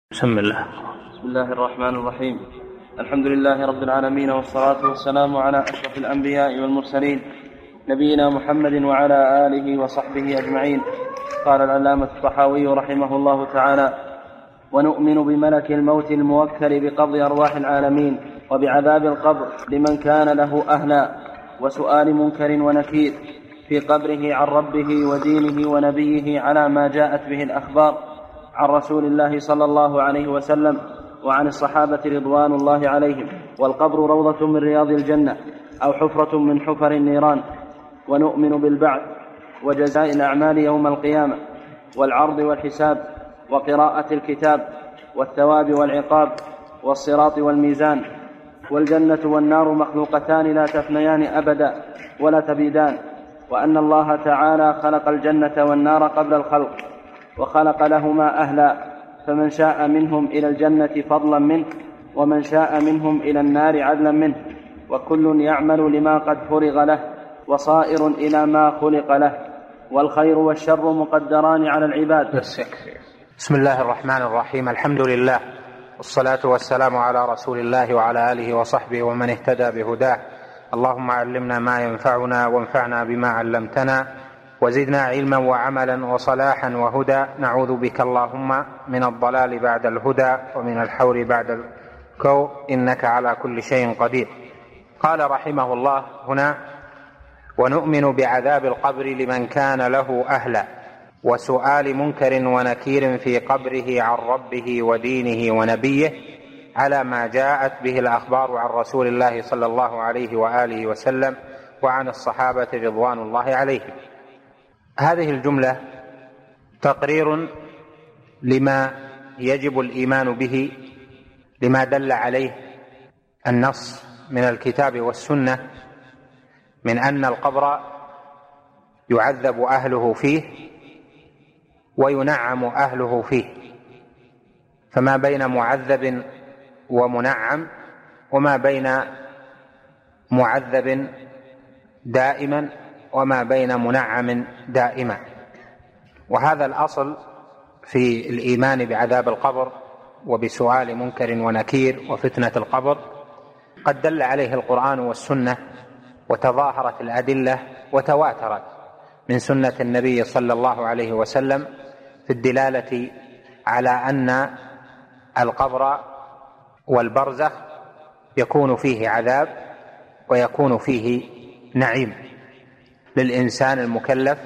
بسم الله الرحمن الرحيم. الحمد لله رب العالمين، والصلاة والسلام على أشرف الأنبياء والمرسلين نبينا محمد وعلى آله وصحبه أجمعين. قال العلامة الطحاوي رحمه الله تعالى: ونؤمن بملك الموت الموكل بقبض أرواح العالمين، وبعذاب القبر لمن كان له أهلا، وسؤال منكر ونكير في قبره عن ربه ودينه ونبيه على ما جاءت به الأخبار عن رسول الله صلى الله عليه وسلم وعن الصحابة رضوان الله عليهم. والقبر روضة من رياض الجنة أو حفرة من حفر النيران. ونؤمن بالبعث وجزاء الأعمال يوم القيامة، والعرض والحساب، وقراءة الكتاب، والثواب والعقاب، والصراط والميزان. والجنة والنار مخلوقتان لا تفنيان أبدا ولا تبيدان. وأن الله تعالى خلق الجنة والنار قبل الخلق، وخلق لهما أهلا، فمن شاء منهم إلى الجنة فضلا منه، ومن شاء منهم إلى النار عدلا منه، وكل يعمل لما قد فرغ له، وصائر إلى ما خلق له، والخير والشر مقدران على العباد. بسم الله الرحمن الرحيم. الحمد لله، والصلاة والسلام على رسول الله وعلى آله وصحبه ومن اهتدى بهداه. اللهم علمنا ما ينفعنا، وانفعنا بما علمتنا، وزدنا علما وعملا وصلاحا وهدى. نعوذ بك اللهم من الضلال بعد الهدى، ومن الحور بعد الكو، إنك على كل شيء قدير. قال رحمه الله هنا: ونؤمن بعذاب القبر لمن كان له أهلا، وسؤال منكر ونكير في قبره عن ربه ودينه ونبيه على ما جاءت به الأخبار عن رسول الله صلى الله عليه وآله وسلم وعن الصحابة رضوان الله عليهم. هذه الجملة تقرير لما يجب الإيمان به، لما دل عليه النص من الكتاب والسنة من أن القبر يعذب أهله فيه وينعم أهله فيه، فما بين معذب ومنعم، وما بين معذب دائما وما بين منعم دائما. وهذا الأصل في الإيمان بعذاب القبر وبسؤال منكر ونكير وفتنة القبر قد دل عليه القرآن والسنة، وتظاهرت الأدلة وتواترت من سنة النبي صلى الله عليه وسلم في الدلالة على أن القبر والبرزخ يكون فيه عذاب ويكون فيه نعيم للإنسان المكلف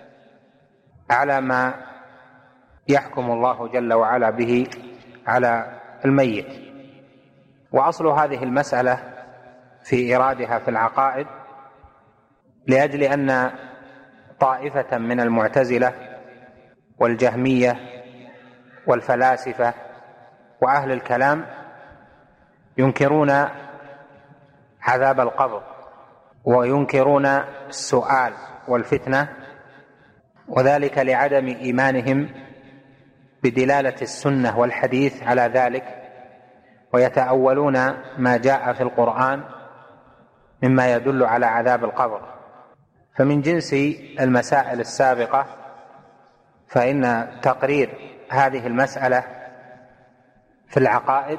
على ما يحكم الله جل وعلا به على الميت. وأصل هذه المسألة في إرادها في العقائد، لأجل أن طائفة من المعتزلة والجهمية والفلاسفة وأهل الكلام ينكرون عذاب القبر وينكرون السؤال والفتنة، وذلك لعدم إيمانهم بدلالة السنة والحديث على ذلك، ويتأولون ما جاء في القرآن مما يدل على عذاب القبر. فمن جنس المسائل السابقة فإن تقرير هذه المسألة في العقائد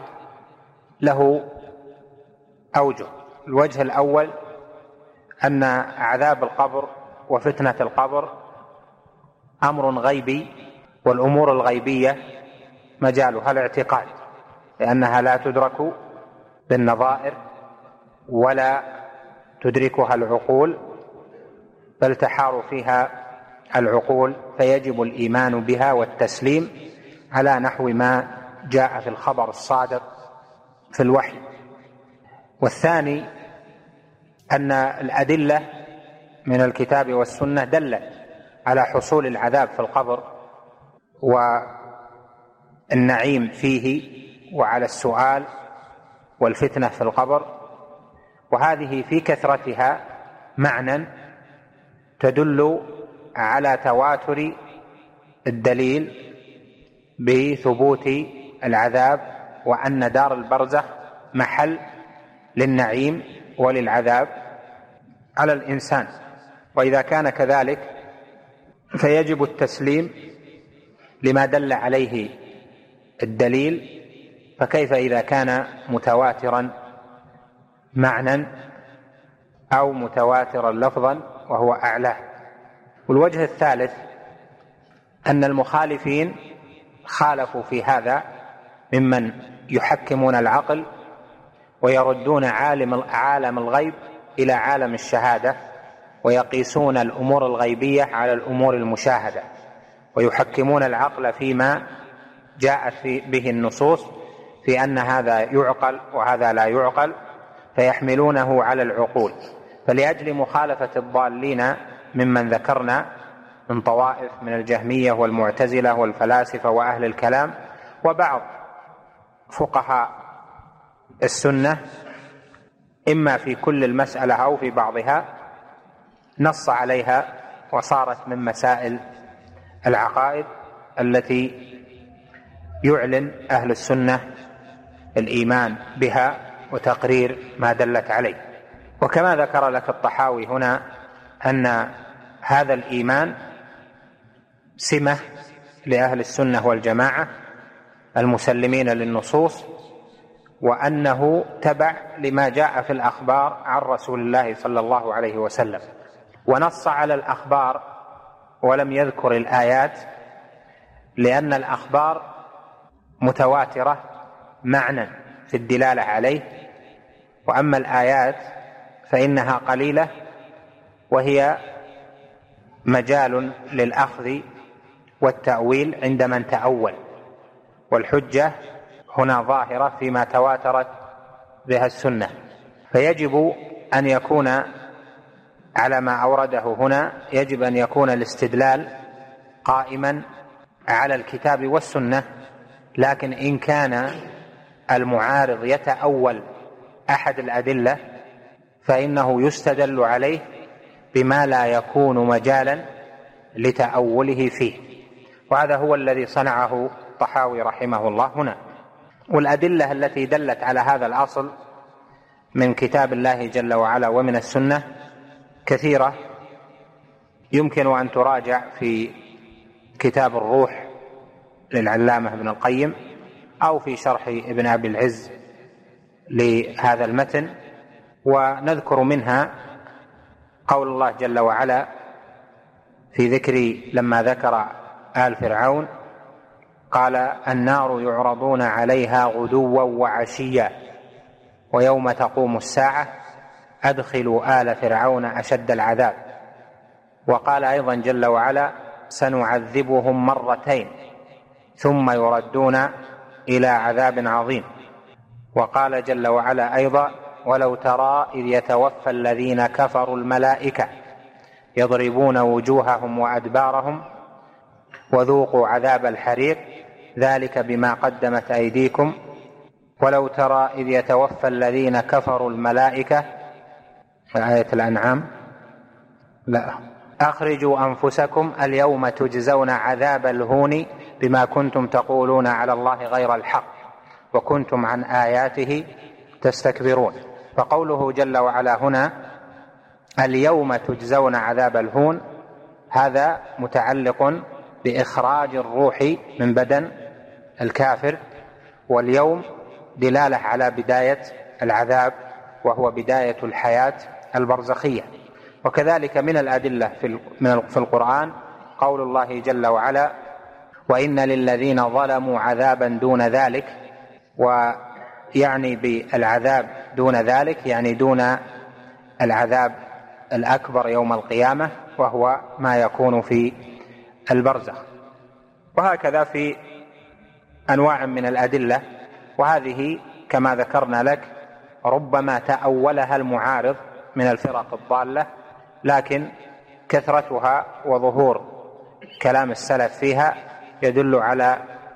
له أوجه. الوجه الأول أن عذاب القبر وفتنة القبر أمر غيبي، والأمور الغيبية مجالها الاعتقاد، لأنها لا تدرك بالنظائر ولا تدركها العقول، بل تحار فيها العقول، فيجب الإيمان بها والتسليم على نحو ما جاء في الخبر الصادق في الوحي. والثاني أن الأدلة من الكتاب والسنة دلت على حصول العذاب في القبر والنعيم فيه، وعلى السؤال والفتنة في القبر، وهذه في كثرتها معنى تدل على تواتر الدليل بثبوت العذاب، وأن دار البرزخ محل للنعيم وللعذاب على الإنسان. وإذا كان كذلك فيجب التسليم لما دل عليه الدليل فكيف إذا كان متواترا معنى أو متواترا لفظا وهو أعلاه. والوجه الثالث أن المخالفين خالفوا في هذا ممن يحكمون العقل ويردون عالم الغيب إلى عالم الشهادة، ويقيسون الأمور الغيبية على الأمور المشاهدة، ويحكمون العقل فيما جاءت به النصوص في أن هذا يعقل وهذا لا يعقل، فيحملونه على العقول. فلأجل مخالفة الضالين ممن ذكرنا من طوائف من الجهمية والمعتزلة والفلاسفة وأهل الكلام وبعض فقهاء السنة إما في كل المسألة أو في بعضها، نص عليها وصارت من مسائل العقائد التي يعلن أهل السنة الإيمان بها وتقرير ما دلت عليه. وكما ذكر لك الطحاوي هنا أن هذا الإيمان سمة لأهل السنة والجماعة المسلمين للنصوص، وأنه تبع لما جاء في الأخبار عن رسول الله صلى الله عليه وسلم، ونص على الأخبار ولم يذكر الآيات لأن الأخبار متواترة معنى في الدلالة عليه، وأما الآيات فإنها قليلة وهي مجال للأخذ والتأويل عند من تأول، والحجة هنا ظاهرة فيما تواترت بها السنة. فيجب أن يكون على ما أورده هنا، يجب أن يكون الاستدلال قائما على الكتاب والسنة، لكن إن كان المعارض يتأول أحد الأدلة فإنه يستدل عليه بما لا يكون مجالا لتأوله فيه، وهذا هو الذي صنعه الطحاوي رحمه الله هنا. والأدلة التي دلت على هذا الأصل من كتاب الله جل وعلا ومن السنة كثيرة، يمكن أن تراجع في كتاب الروح للعلامة ابن القيم أو في شرح ابن أبي العز لهذا المتن. ونذكر منها قول الله جل وعلا في ذكر لما ذكر آل فرعون قال النار يعرضون عليها غدوا وعشيا ويوم تقوم الساعة أدخلوا آل فرعون أشد العذاب. وقال أيضا جل وعلا سنعذبهم مرتين ثم يردون إلى عذاب عظيم. وقال جل وعلا أيضا ولو ترى إذ يتوفى الذين كفروا الملائكة يضربون وجوههم وأدبارهم وذوقوا عذاب الحريق ذلك بما قدمت أيديكم ولو ترى إذ يتوفى الذين كفروا الملائكة آية الأنعام لا أخرجوا أنفسكم اليوم تجزون عذاب الهون بما كنتم تقولون على الله غير الحق وكنتم عن آياته تستكبرون. فقوله جل وعلا هنا اليوم تجزون عذاب الهون هذا متعلق بإخراج الروح من بدن الكافر، واليوم دلالة على بداية العذاب وهو بداية الحياة البرزخية. وكذلك من الأدلة في القرآن قول الله جل وعلا وإن للذين ظلموا عذابا دون ذلك، ويعني بالعذاب دون ذلك يعني دون العذاب الأكبر يوم القيامة وهو ما يكون في البرزخ. وهكذا في أنواع من الأدلة، وهذه كما ذكرنا لك ربما تأولها المعارض من الفرق الضالة، لكن كثرتها وظهور كلام السلف فيها يدل على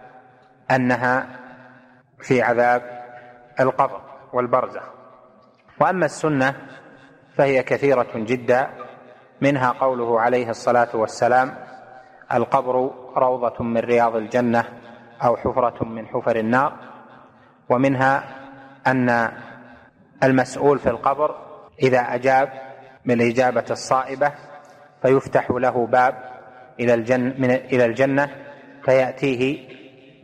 أنها في عذاب القبر والبرزخ. وأما السنة فهي كثيرة جدا، منها قوله عليه الصلاة والسلام القبر روضة من رياض الجنة أو حفرة من حفر النار. ومنها أن المسؤول في القبر إذا أجاب من الإجابة الصائبة فيفتح له باب إلى الجنة فيأتيه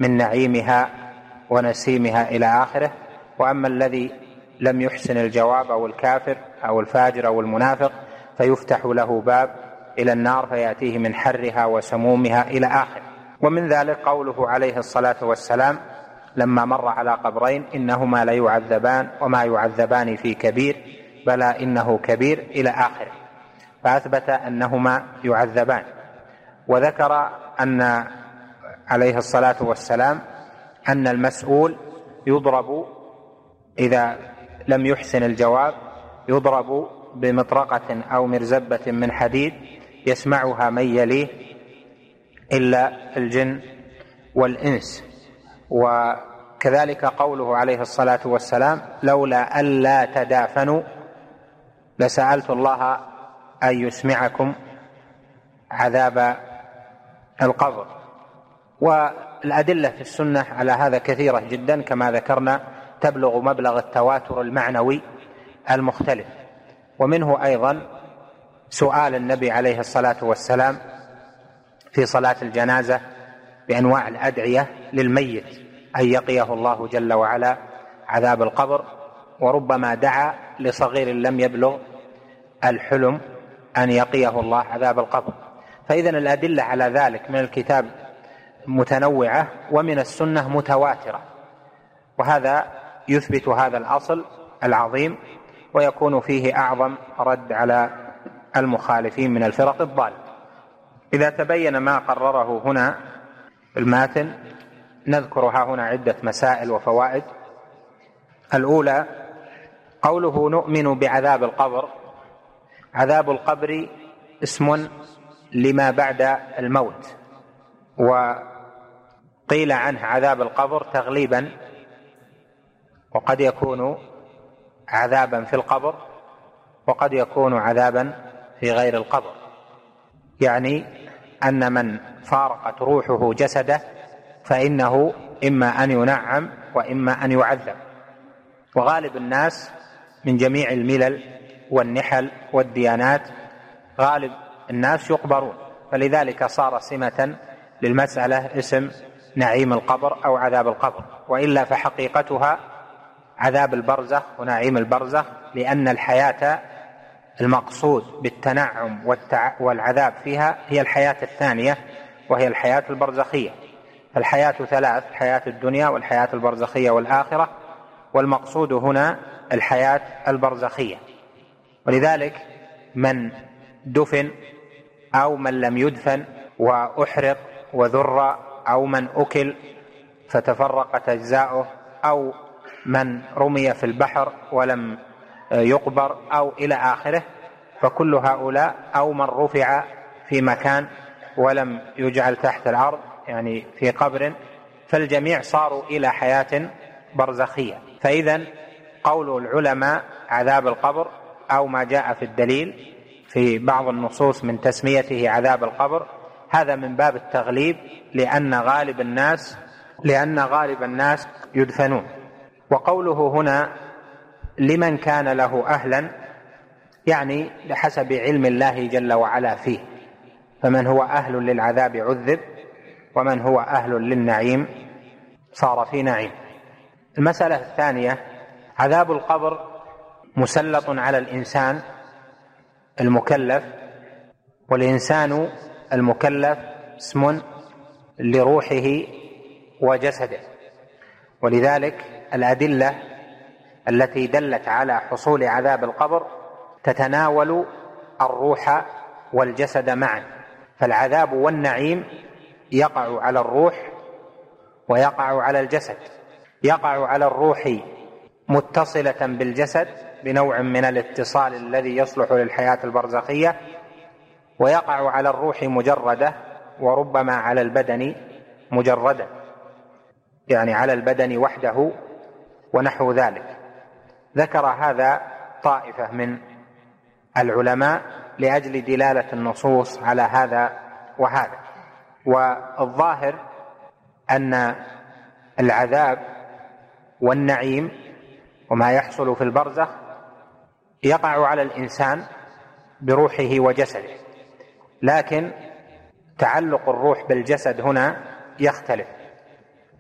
من نعيمها ونسيمها إلى آخره. وأما الذي لم يحسن الجواب أو الكافر أو الفاجر أو المنافق فيفتح له باب إلى النار فيأتيه من حرها وسمومها إلى آخره. ومن ذلك قوله عليه الصلاة والسلام لما مر على قبرين إنهما ليعذبان وما يعذبان في كبير بلى إنه كبير إلى آخره، فأثبت أنهما يعذبان. وذكر أن عليه الصلاة والسلام أن المسؤول يضرب إذا لم يحسن الجواب يضرب بمطرقة أو مرزبة من حديد يسمعها من يليه إلا الجن والإنس. وكذلك قوله عليه الصلاة والسلام لولا ألا تدافنوا لسألت الله أن يسمعكم عذاب القبر. والأدلة في السنة على هذا كثيرة جدا كما ذكرنا، تبلغ مبلغ التواتر المعنوي المختلف. ومنه أيضا سؤال النبي عليه الصلاة والسلام في صلاة الجنازة بأنواع الأدعية للميت أن يقيه الله جل وعلا عذاب القبر، وربما دعا لصغير لم يبلغ الحلم أن يقيه الله عذاب القبر. فإذا الأدلة على ذلك من الكتاب متنوعة ومن السنة متواترة، وهذا يثبت هذا الأصل العظيم ويكون فيه أعظم رد على المخالفين من الفرق الضالة. إذا تبين ما قرره هنا الماتن نذكرها هنا عدة مسائل وفوائد. الأولى قوله نؤمن بعذاب القبر. عذاب القبر اسم لما بعد الموت، وقيل عنه عذاب القبر تغليبا، وقد يكون عذابا في القبر وقد يكون عذابا في غير القبر، يعني أن من فارقت روحه جسده فإنه إما أن ينعم وإما أن يعذب. وغالب الناس من جميع الملل والنحل والديانات غالب الناس يقبرون، فلذلك صار سمة للمسألة اسم نعيم القبر أو عذاب القبر، وإلا فحقيقتها عذاب البرزخ ونعيم البرزخ، لأن الحياة المقصود بالتنعم والعذاب فيها هي الحياة الثانية وهي الحياة البرزخية. فالحياة ثلاث: الحياة الدنيا والحياة البرزخية والآخرة، والمقصود هنا الحياة البرزخية. ولذلك من دفن أو من لم يدفن وأحرق وذر، أو من أكل فتفرقت أجزاؤه، أو من رمي في البحر ولم يقبر، أو إلى آخره، فكل هؤلاء، أو من رفع في مكان ولم يجعل تحت الأرض يعني في قبر، فالجميع صاروا إلى حياة برزخية. فإذا قول العلماء عذاب القبر أو ما جاء في الدليل في بعض النصوص من تسميته عذاب القبر هذا من باب التغليب، لأن غالب الناس يدفنون. وقوله هنا لمن كان له أهلا يعني بحسب علم الله جل وعلا فيه، فمن هو أهل للعذاب عذب، ومن هو أهل للنعيم صار في نعيم. المسألة الثانية عذاب القبر مسلط على الإنسان المكلف، والإنسان المكلف اسم لروحه وجسده، ولذلك الأدلة التي دلت على حصول عذاب القبر تتناول الروح والجسد معا، فالعذاب والنعيم يقع على الروح ويقع على الجسد. يقع على الروح متصلة بالجسد بنوع من الاتصال الذي يصلح للحياة البرزخية، ويقع على الروح مجردة، وربما على البدن مجردة، يعني على البدن وحده ونحو ذلك. ذكر هذا طائفة من العلماء لأجل دلالة النصوص على هذا وهذا. والظاهر أن العذاب والنعيم وما يحصل في البرزخ يقع على الإنسان بروحه وجسده، لكن تعلق الروح بالجسد هنا يختلف،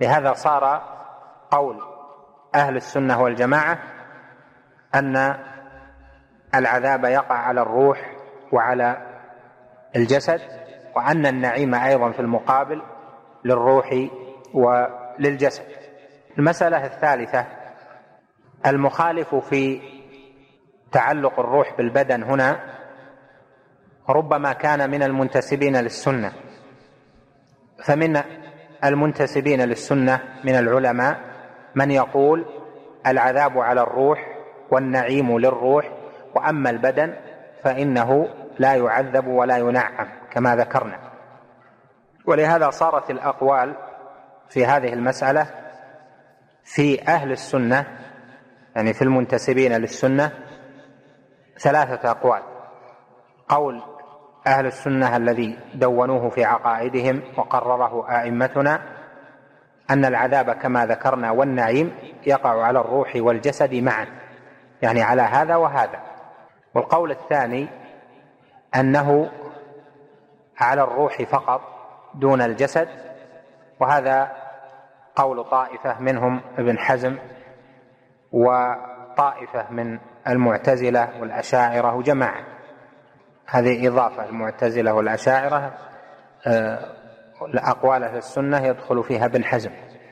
لهذا صار قول أهل السنة والجماعة أن العذاب يقع على الروح وعلى الجسد، وأن النعيم أيضا في المقابل للروح وللجسد. المسألة الثالثة: المخالف في تعلق الروح بالبدن هنا ربما كان من المنتسبين للسنة، فمن المنتسبين للسنة من العلماء من يقول العذاب على الروح والنعيم للروح، وأما البدن فإنه لا يعذب ولا ينعم كما ذكرنا. ولهذا صارت الأقوال في هذه المسألة في أهل السنة، يعني في المنتسبين للسنة، ثلاثة أقوال: قول أهل السنة الذي دونوه في عقائدهم وقرره أئمتنا أن العذاب كما ذكرنا والنعيم يقع على الروح والجسد معا، يعني على هذا وهذا. والقول الثاني أنه على الروح فقط دون الجسد، وهذا قول طائفة منهم ابن حزم وطائفة من المعتزلة والأشاعرة وجماعة. هذه إضافة: المعتزلة والأشاعرة الأقوال في السنة يدخل فيها ابن حزم.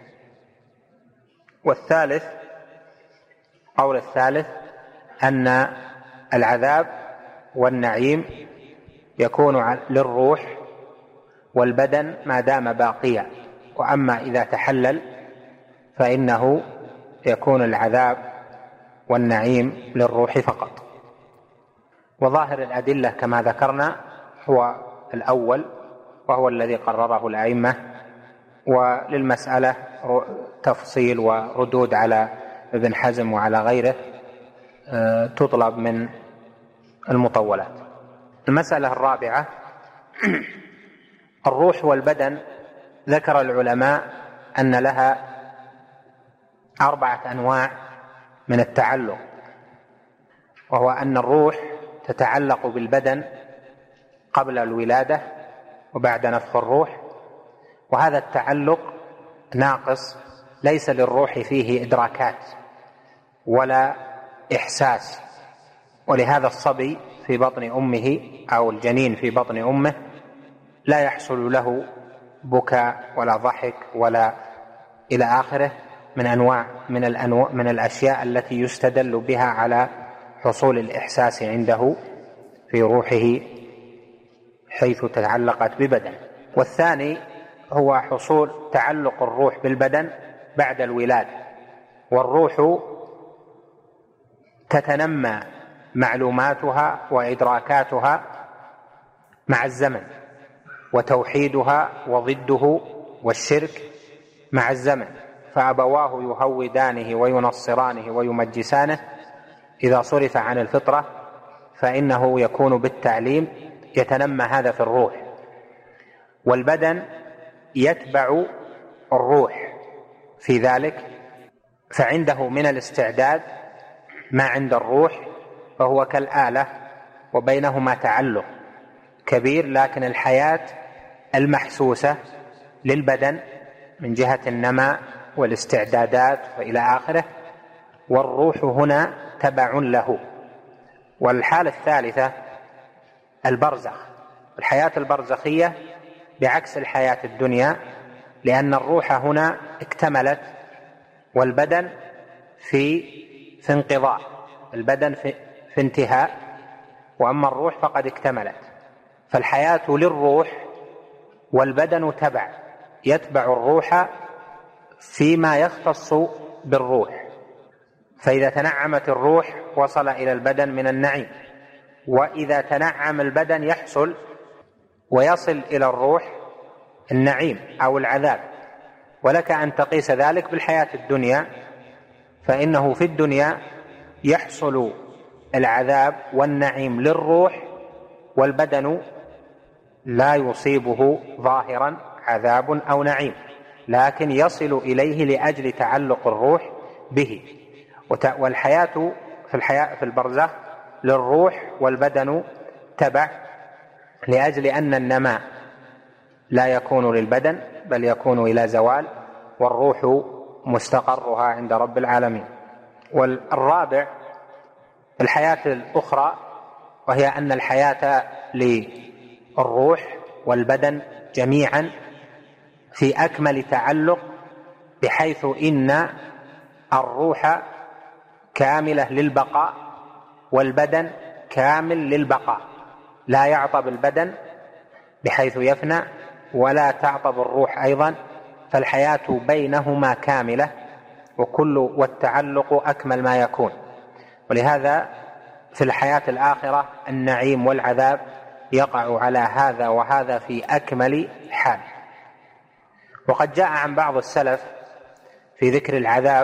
والثالث، قول الثالث، أن العذاب والنعيم يكون للروح والبدن ما دام باقيا، وأما إذا تحلل فإنه يكون العذاب والنعيم للروح فقط. وظاهر الأدلة كما ذكرنا هو الأول، وهو الذي قرره الأئمة، وللمسألة تفصيل وردود على ابن حزم وعلى غيره تطلب من المطولات. المسألة الرابعة: الروح والبدن ذكر العلماء أن لها 4 أنواع من التعلق، وهو أن الروح تتعلق بالبدن قبل الولادة وبعد نفخ الروح، وهذا التعلق ناقص، ليس للروح فيه إدراكات ولا إحساس. ولهذا الصبي في بطن أمه أو الجنين في بطن أمه لا يحصل له بكاء ولا ضحك ولا إلى آخره من الأشياء التي يستدل بها على حصول الإحساس عنده في روحه حيث تعلقت ببدن. والثاني هو حصول تعلق الروح بالبدن بعد الولادة، والروح تتنمى معلوماتها وإدراكاتها مع الزمن، وتوحيدها وضده والشرك مع الزمن، فأبواه يهودانه وينصرانه ويمجسانه إذا صرف عن الفطرة فإنه يكون بالتعليم يتنمى هذا في الروح. والبدن يتبع الروح في ذلك، فعنده من الاستعداد ما عند الروح، فهو كالآلة وبينهما تعلق كبير، لكن الحياة المحسوسة للبدن من جهة النماء والاستعدادات وإلى آخره، والروح هنا تبع له. والحالة الثالثة البرزخ، الحياة البرزخية بعكس الحياة الدنيا، لأن الروح هنا اكتملت والبدن في انقضاء، البدن في انتهاء، وأما الروح فقد اكتملت. فالحياة للروح والبدن يتبع الروح فيما يختص بالروح، فإذا تنعمت الروح وصل إلى البدن من النعيم، وإذا تنعم البدن يحصل ويصل إلى الروح النعيم أو العذاب. ولك أن تقيس ذلك بالحياة الدنيا، فإنه في الدنيا يحصل العذاب والنعيم للروح، والبدن لا يصيبه ظاهرا عذاب أو نعيم، لكن يصل إليه لأجل تعلق الروح به. والحياة في البرزخ للروح والبدن تبع، لأجل أن النماء لا يكون للبدن بل يكون إلى زوال، والروح مستقرها عند رب العالمين. والرابع الحياة الأخرى، وهي أن الحياة للروح والبدن جميعا في أكمل تعلق، بحيث إن الروح كاملة للبقاء والبدن كامل للبقاء، لا يعطب البدن بحيث يفنى ولا تعطب الروح أيضا، فالحياة بينهما كاملة والتعلق أكمل ما يكون. ولهذا في الحياة الآخرة النعيم والعذاب يقع على هذا وهذا في أكمل حال. وقد جاء عن بعض السلف في ذكر العذاب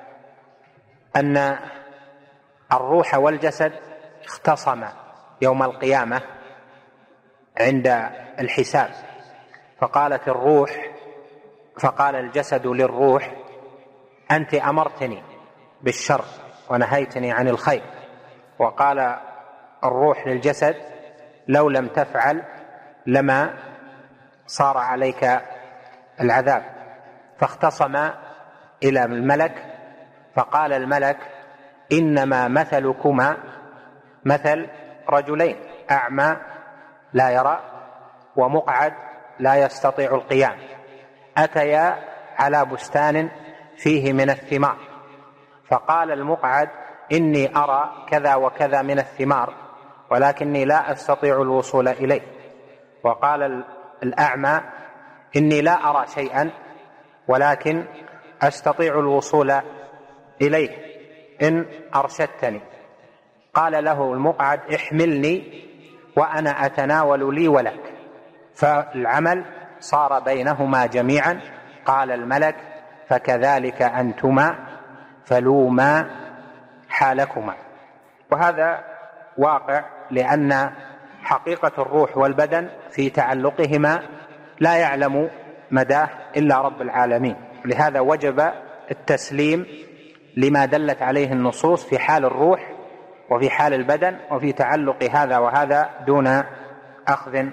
أن الروح والجسد اختصما يوم القيامة عند الحساب، فقالت الروح، فقال الجسد للروح: أنت أمرتني بالشر ونهيتني عن الخير. وقال الروح للجسد: لو لم تفعل لما صار عليك العذاب. فاختصم إلى الملك، فقال الملك: إنما مثلكما مثل رجلين، أعمى لا يرى ومقعد لا يستطيع القيام، أتيا على بستان فيه من الثمار، فقال المقعد: إني أرى كذا وكذا من الثمار ولكني لا أستطيع الوصول إليه. وقال الأعمى: إني لا أرى شيئا ولكن أستطيع الوصول إليه إن أرشدتني. قال له المقعد: احملني وأنا أتناول لي ولك. فالعمل صار بينهما جميعا. قال الملك: فكذلك أنتما فلوما حالكما. وهذا واقع، لأن حقيقة الروح والبدن في تعلقهما لا يعلم مداه إلا رب العالمين. لهذا وجب التسليم لما دلت عليه النصوص في حال الروح وفي حال البدن وفي تعلق هذا وهذا، دون أخذ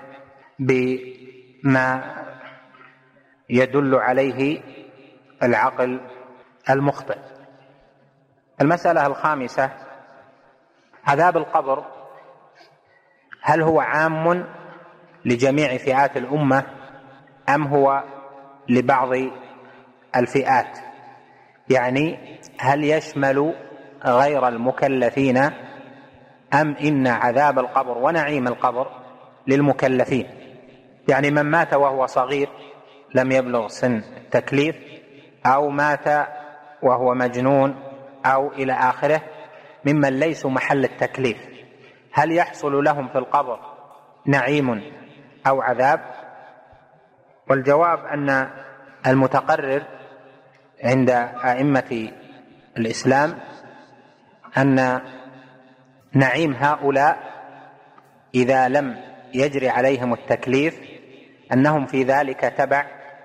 بما يدل عليه العقل المخطئ. المسألة الخامسة: عذاب القبر هل هو عام لجميع فئات الأمة أم هو لبعض الفئات؟ يعني هل يشمل غير المكلفين أم إن عذاب القبر ونعيم القبر للمكلفين؟ يعني من مات وهو صغير لم يبلغ سن التكليف، أو مات وهو مجنون، أو إلى آخره ممن ليسوا محل التكليف، هل يحصل لهم في القبر نعيم أو عذاب؟ والجواب أن المتقرر عند أئمة الإسلام أن نعيم هؤلاء إذا لم يجري عليهم التكليف أنهم في ذلك تبع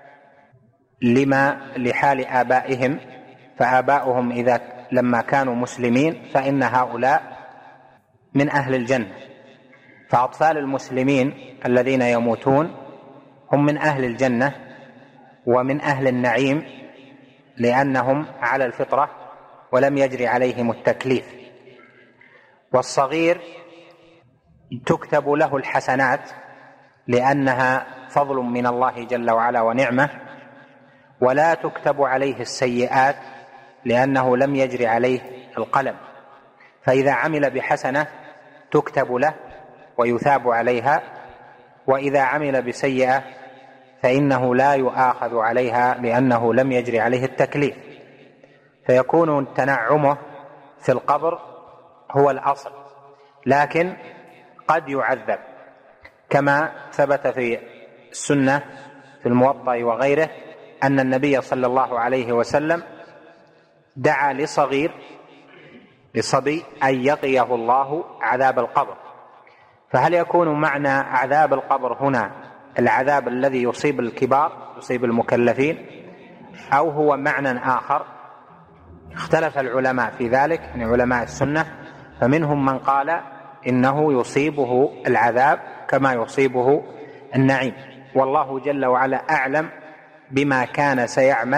لحال آبائهم، فآباؤهم إذا لما كانوا مسلمين فإن هؤلاء من أهل الجنة، فأطفال المسلمين الذين يموتون هم من أهل الجنة ومن أهل النعيم، لأنهم على الفطرة ولم يجري عليهم التكليف. والصغير تكتب له الحسنات لأنها فضل من الله جل وعلا ونعمة، ولا تكتب عليه السيئات لأنه لم يجري عليه القلم، فإذا عمل بحسنة تكتب له ويثاب عليها، وإذا عمل بسيئة فإنه لا يؤاخذ عليها لأنه لم يجري عليه التكليف، فيكون تنعمه في القبر هو الأصل، لكن قد يعذب كما ثبت في السنة في الموطأ وغيره أن النبي صلى الله عليه وسلم دعا لصبي أن يقيه الله عذاب القبر. فهل يكون معنى عذاب القبر هنا العذاب الذي يصيب الكبار، يصيب المكلفين، أو هو معنى آخر؟ اختلف العلماء في ذلك، يعني علماء السنة، فمنهم من قال إنه يصيبه العذاب كما يصيبه النعيم، والله جل وعلا أعلم بما كان سيعمل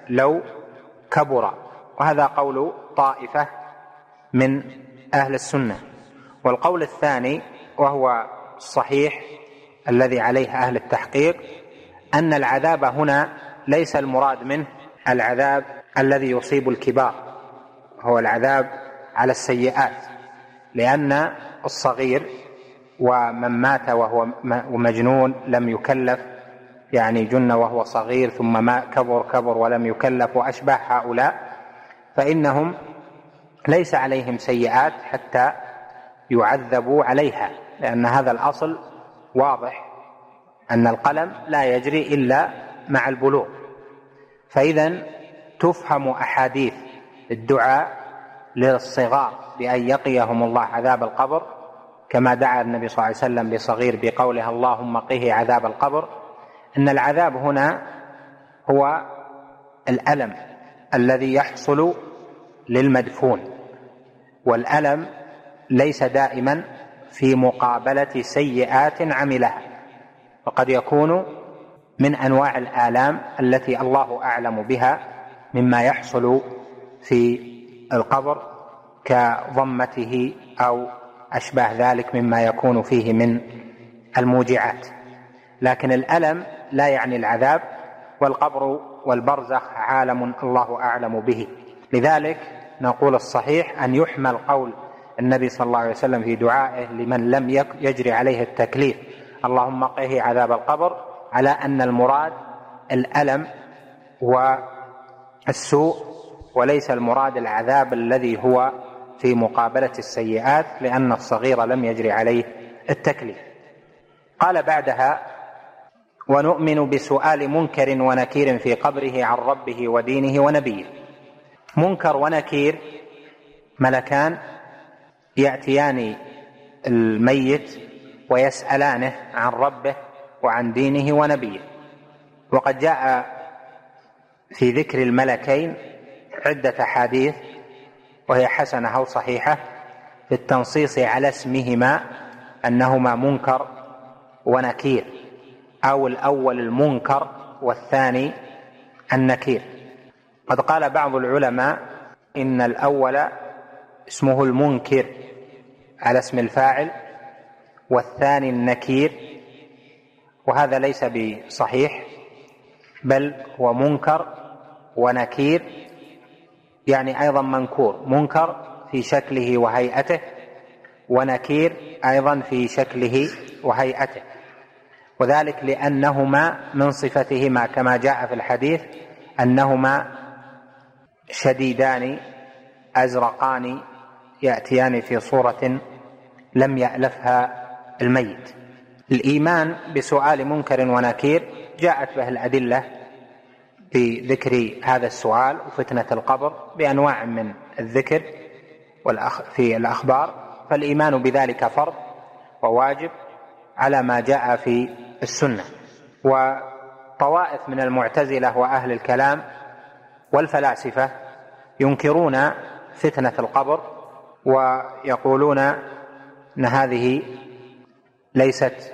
لو كبر. وهذا قول طائفة من أهل السنة. والقول الثاني وهو الصحيح الذي عليه أهل التحقيق أن العذاب هنا ليس المراد منه العذاب الذي يصيب الكبار، هو العذاب على السيئات، لأن الصغير ومن مات وهو مجنون لم يكلف، يعني جن وهو صغير ثم ما كبر ولم يكلف وأشباه هؤلاء، فإنهم ليس عليهم سيئات حتى يعذبوا عليها، لأن هذا الأصل واضح أن القلم لا يجري إلا مع البلوغ. فإذا تفهم أحاديث الدعاء للصغار بأن يقيهم الله عذاب القبر، كما دعا النبي صلى الله عليه وسلم لصغير بقوله اللهم قه عذاب القبر، أن العذاب هنا هو الألم الذي يحصل للمدفون، والألم ليس دائما في مقابلة سيئات عملها، وقد يكون من أنواع الآلام التي الله أعلم بها مما يحصل في القبر كضمته أو أشباه ذلك مما يكون فيه من الموجعات. لكن الألم لا يعني العذاب، والقبر والبرزخ عالم الله أعلم به. لذلك نقول الصحيح أن يحمل قول النبي صلى الله عليه وسلم في دعائه لمن لم يجري عليه التكليف اللهم قه عذاب القبر على أن المراد الألم والسوء، وليس المراد العذاب الذي هو في مقابلة السيئات، لأن الصغير لم يجري عليه التكليف. قال بعدها ونؤمن بسؤال منكر ونكير في قبره عن ربه ودينه ونبيه. منكر ونكير ملكان يأتيان الميت ويسألانه عن ربه وعن دينه ونبيه. وقد جاء في ذكر الملكين عدة أحاديث وهي حسنة أو صحيحة في التنصيص على اسمهما أنهما منكر ونكير، أو الأول المنكر والثاني النكير. قد قال بعض العلماء إن الأول اسمه المنكر على اسم الفاعل، والثاني النكير، وهذا ليس بصحيح، بل هو منكر ونكير، يعني أيضا منكور، منكر في شكله وهيئته، ونكير أيضا في شكله وهيئته، وذلك لأنهما من صفتهما كما جاء في الحديث أنهما شديدان أزرقان يأتيان في صورة لم يألفها الميت. الإيمان بسؤال منكر ونكير جاءت به الأدلة بذكر هذا السؤال وفتنة القبر بأنواع من الذكر في الأخبار، فالإيمان بذلك فرض وواجب على ما جاء في السنة. وطوائف من المعتزلة وأهل الكلام والفلاسفة ينكرون فتنة القبر ويقولون أن هذه ليست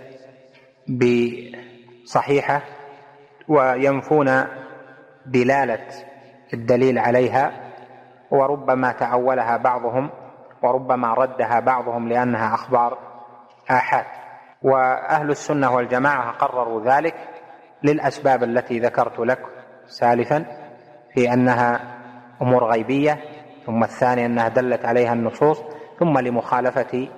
بصحيحة، وينفون دلالة الدليل عليها، وربما تأولها بعضهم وربما ردها بعضهم لأنها أخبار آحاد. وأهل السنة والجماعة قرروا ذلك للأسباب التي ذكرت لك سالفا، في أنها أمور غيبية، ثم الثاني أنها دلت عليها النصوص، ثم لمخالفة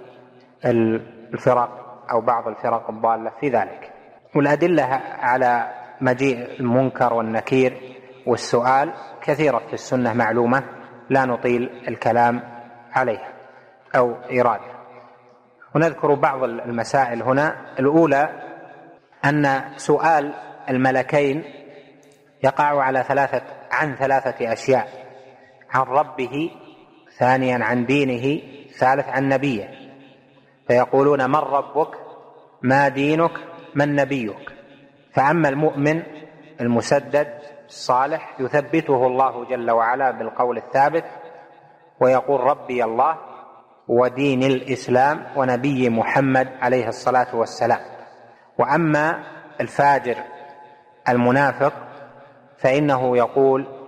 الفرق أو بعض الفرق الضالة في ذلك. والأدلة على مجيء المنكر والنكير والسؤال كثيرة في السنة معلومة، لا نطيل الكلام عليها أو إرادة. ونذكر بعض المسائل هنا. الأولى أن سؤال الملكين يقع عن ثلاثة أشياء: عن ربه، ثانيا عن دينه، ثالث عن نبيه. فيقولون من ربك، ما دينك، من نبيك. فأما المؤمن المسدد الصالح يثبته الله جل وعلا بالقول الثابت ويقول ربي الله ودين الإسلام ونبي محمد عليه الصلاة والسلام. وأما الفاجر المنافق فإنه يقول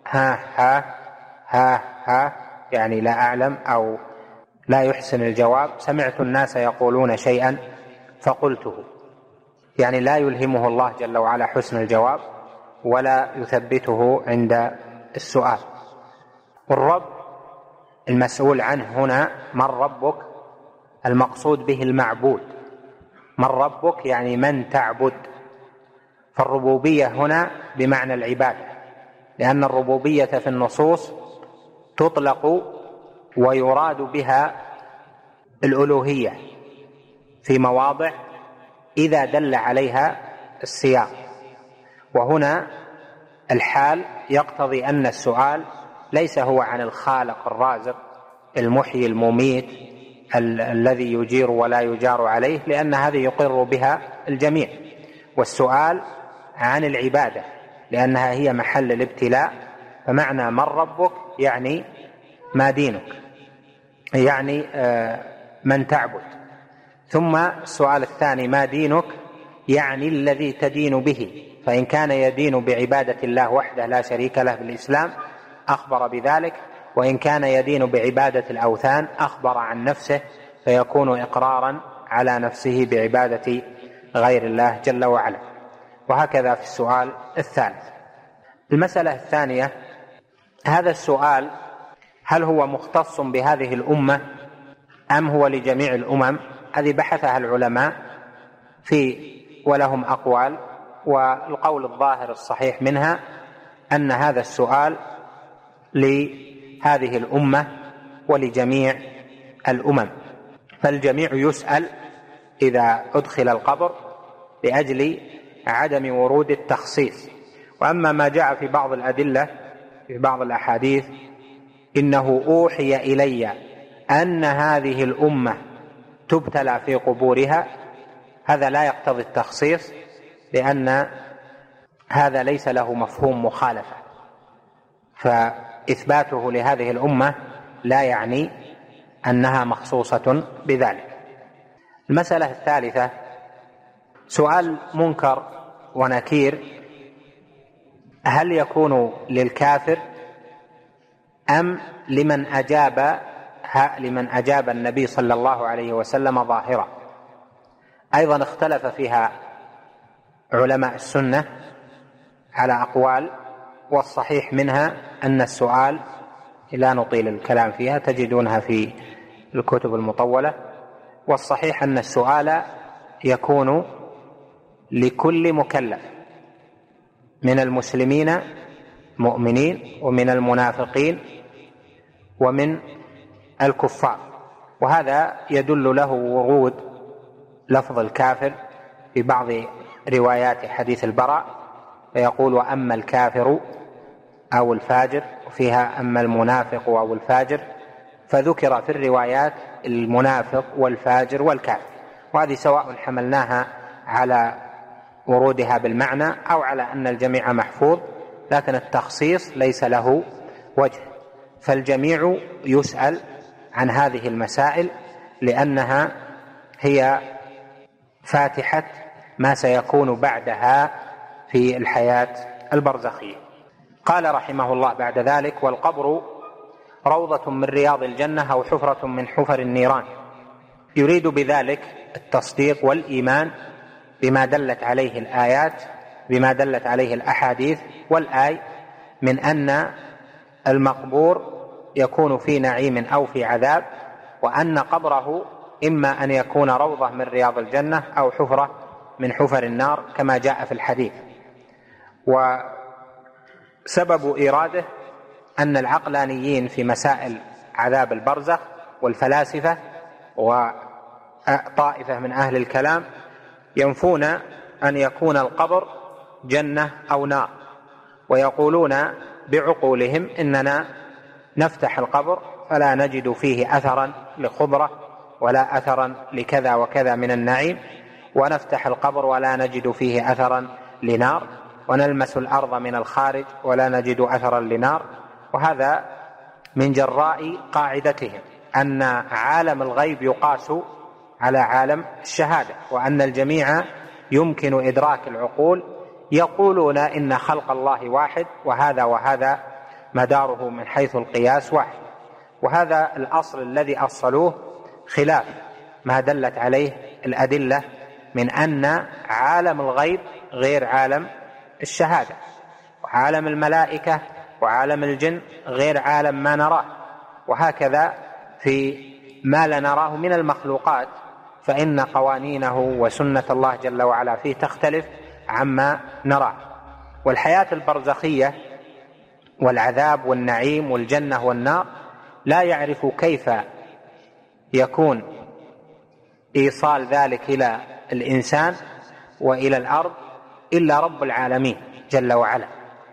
ها ها ها ها يعني لا أعلم أو لا يحسن الجواب. سمعت الناس يقولون شيئا فقلته، يعني لا يلهمه الله جل وعلا حسن الجواب ولا يثبته عند السؤال. والرب المسؤول عنه هنا من ربك، المقصود به المعبود. من ربك يعني من تعبد، فالربوبية هنا بمعنى العبادة، لأن الربوبية في النصوص تطلق ويراد بها الألوهية في مواضع إذا دل عليها السياق، وهنا الحال يقتضي أن السؤال ليس هو عن الخالق الرازق المحيي المميت الذي يجير ولا يجار عليه، لأن هذه يقر بها الجميع، والسؤال عن العبادة لأنها هي محل الابتلاء. فمعنى من ربك يعني ما دينك، يعني من تعبد. ثم السؤال الثاني ما دينك يعني الذي تدين به، فإن كان يدين بعبادة الله وحده لا شريك له بالإسلام أخبر بذلك، وإن كان يدين بعبادة الأوثان أخبر عن نفسه، فيكون إقرارا على نفسه بعبادة غير الله جل وعلا. وهكذا في السؤال الثالث. المسألة الثانية، هذا السؤال هل هو مختص بهذه الأمة أم هو لجميع الأمم؟ هذه بحثها العلماء ولهم أقوال، والقول الظاهر الصحيح منها أن هذا السؤال لهذه الأمة ولجميع الأمم، فالجميع يسأل إذا أدخل القبر لأجل عدم ورود التخصيص. وأما ما جاء في بعض الأدلة في بعض الأحاديث إنه أوحي إلي أن هذه الأمة تبتلى في قبورها، هذا لا يقتضي التخصيص، لأن هذا ليس له مفهوم مخالفة، فإثباته لهذه الأمة لا يعني أنها مخصوصة بذلك. المسألة الثالثة سؤال منكر ونكير، هل يكون للكافر أم لمن أجاب النبي صلى الله عليه وسلم ظاهرا؟ أيضا اختلف فيها علماء السنة على أقوال، والصحيح منها أن السؤال لا نطيل الكلام فيها، تجدونها في الكتب المطولة، والصحيح أن السؤال يكون لكل مكلف من المسلمين مؤمنين ومن المنافقين ومن الكفار، وهذا يدل له ورود لفظ الكافر في بعض روايات حديث البراء، فيقول وأما الكافر أو الفاجر، وفيها أما المنافق أو الفاجر، فذكر في الروايات المنافق والفاجر والكافر، وهذه سواء حملناها على ورودها بالمعنى أو على أن الجميع محفوظ، لكن التخصيص ليس له وجه، فالجميع يسأل عن هذه المسائل لأنها هي فاتحة ما سيكون بعدها في الحياة البرزخية. قال رحمه الله بعد ذلك: والقبر روضة من رياض الجنة أو حفرة من حفر النيران. يريد بذلك التصديق والإيمان بما دلت عليه الآيات، بما دلت عليه الأحاديث والآي، من أن المقبور يكون في نعيم أو في عذاب، وأن قبره إما أن يكون روضة من رياض الجنة أو حفرة من حفر النار كما جاء في الحديث. وسبب إيراده أن العقلانيين في مسائل عذاب البرزخ والفلاسفة وطائفة من أهل الكلام ينفون أن يكون القبر جنة أو نار، ويقولون بعقولهم إننا نفتح القبر فلا نجد فيه أثرا لخضرة ولا أثرا لكذا وكذا من النعيم، ونفتح القبر ولا نجد فيه أثرا لنار، ونلمس الأرض من الخارج ولا نجد أثرا لنار. وهذا من جراء قاعدتهم أن عالم الغيب يقاس على عالم الشهادة، وأن الجميع يمكن إدراك العقول. يقولون إن خلق الله واحد وهذا وهذا مداره من حيث القياس واحد. وهذا الأصل الذي أصلوه خلاف ما دلت عليه الأدلة من أن عالم الغيب غير عالم الشهادة، وعالم الملائكة وعالم الجن غير عالم ما نراه، وهكذا في ما لا نراه من المخلوقات، فإن قوانينه وسنة الله جل وعلا فيه تختلف عما نراه. والحياة البرزخية والعذاب والنعيم والجنة والنار لا يعرف كيف يكون إيصال ذلك إلى الإنسان وإلى الأرض إلا رب العالمين جل وعلا.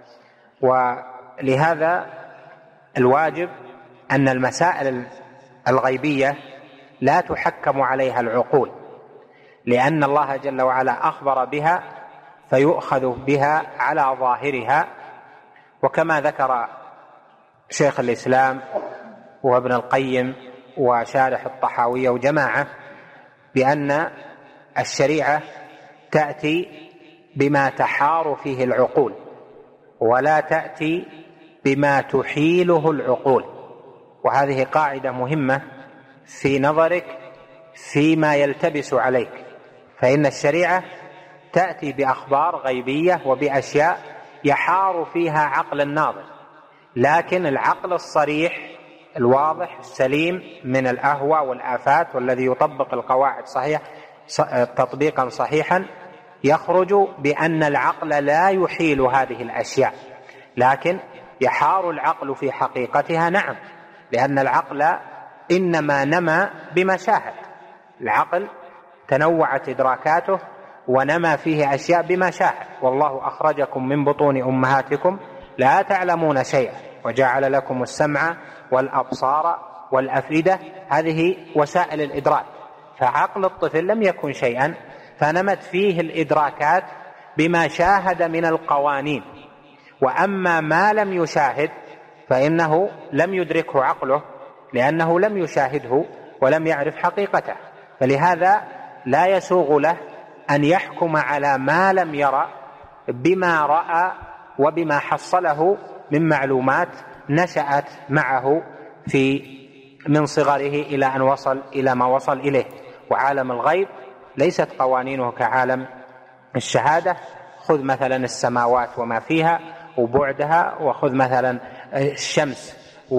ولهذا الواجب أن المسائل الغيبية لا تحكم عليها العقول، لأن الله جل وعلا أخبر بها فيؤخذ بها على ظاهرها. وكما ذكر شيخ الإسلام وابن القيم وشارح الطحاوية وجماعة بأن الشريعة تأتي بما تحار فيه العقول ولا تأتي بما تحيله العقول، وهذه قاعدة مهمة في نظرك فيما يلتبس عليك، فإن الشريعة تأتي بأخبار غيبية وبأشياء يحار فيها عقل الناظر، لكن العقل الصريح الواضح السليم من الأهوى والآفات والذي يطبق القواعد صحيح تطبيقا صحيحا يخرج بأن العقل لا يحيل هذه الأشياء، لكن يحار العقل في حقيقتها. نعم، لأن العقل إنما نما بما شاهد، العقل تنوعت إدراكاته ونما فيه أشياء بما شاهد. والله أخرجكم من بطون أمهاتكم لا تعلمون شيئا وجعل لكم السمع والأبصار والأفئدة، هذه وسائل الإدراك. فعقل الطفل لم يكن شيئا، فنمت فيه الإدراكات بما شاهد من القوانين. وأما ما لم يشاهد فإنه لم يدركه عقله، لأنه لم يشاهده ولم يعرف حقيقته، فلهذا لا يسوغ له أن يحكم على ما لم يرى بما رأى وبما حصله من معلومات نشأت معه من صغره إلى أن وصل إلى ما وصل إليه. وعالم الغيب ليست قوانينه كعالم الشهادة. خذ مثلا السماوات وما فيها وبعدها، وخذ مثلا الشمس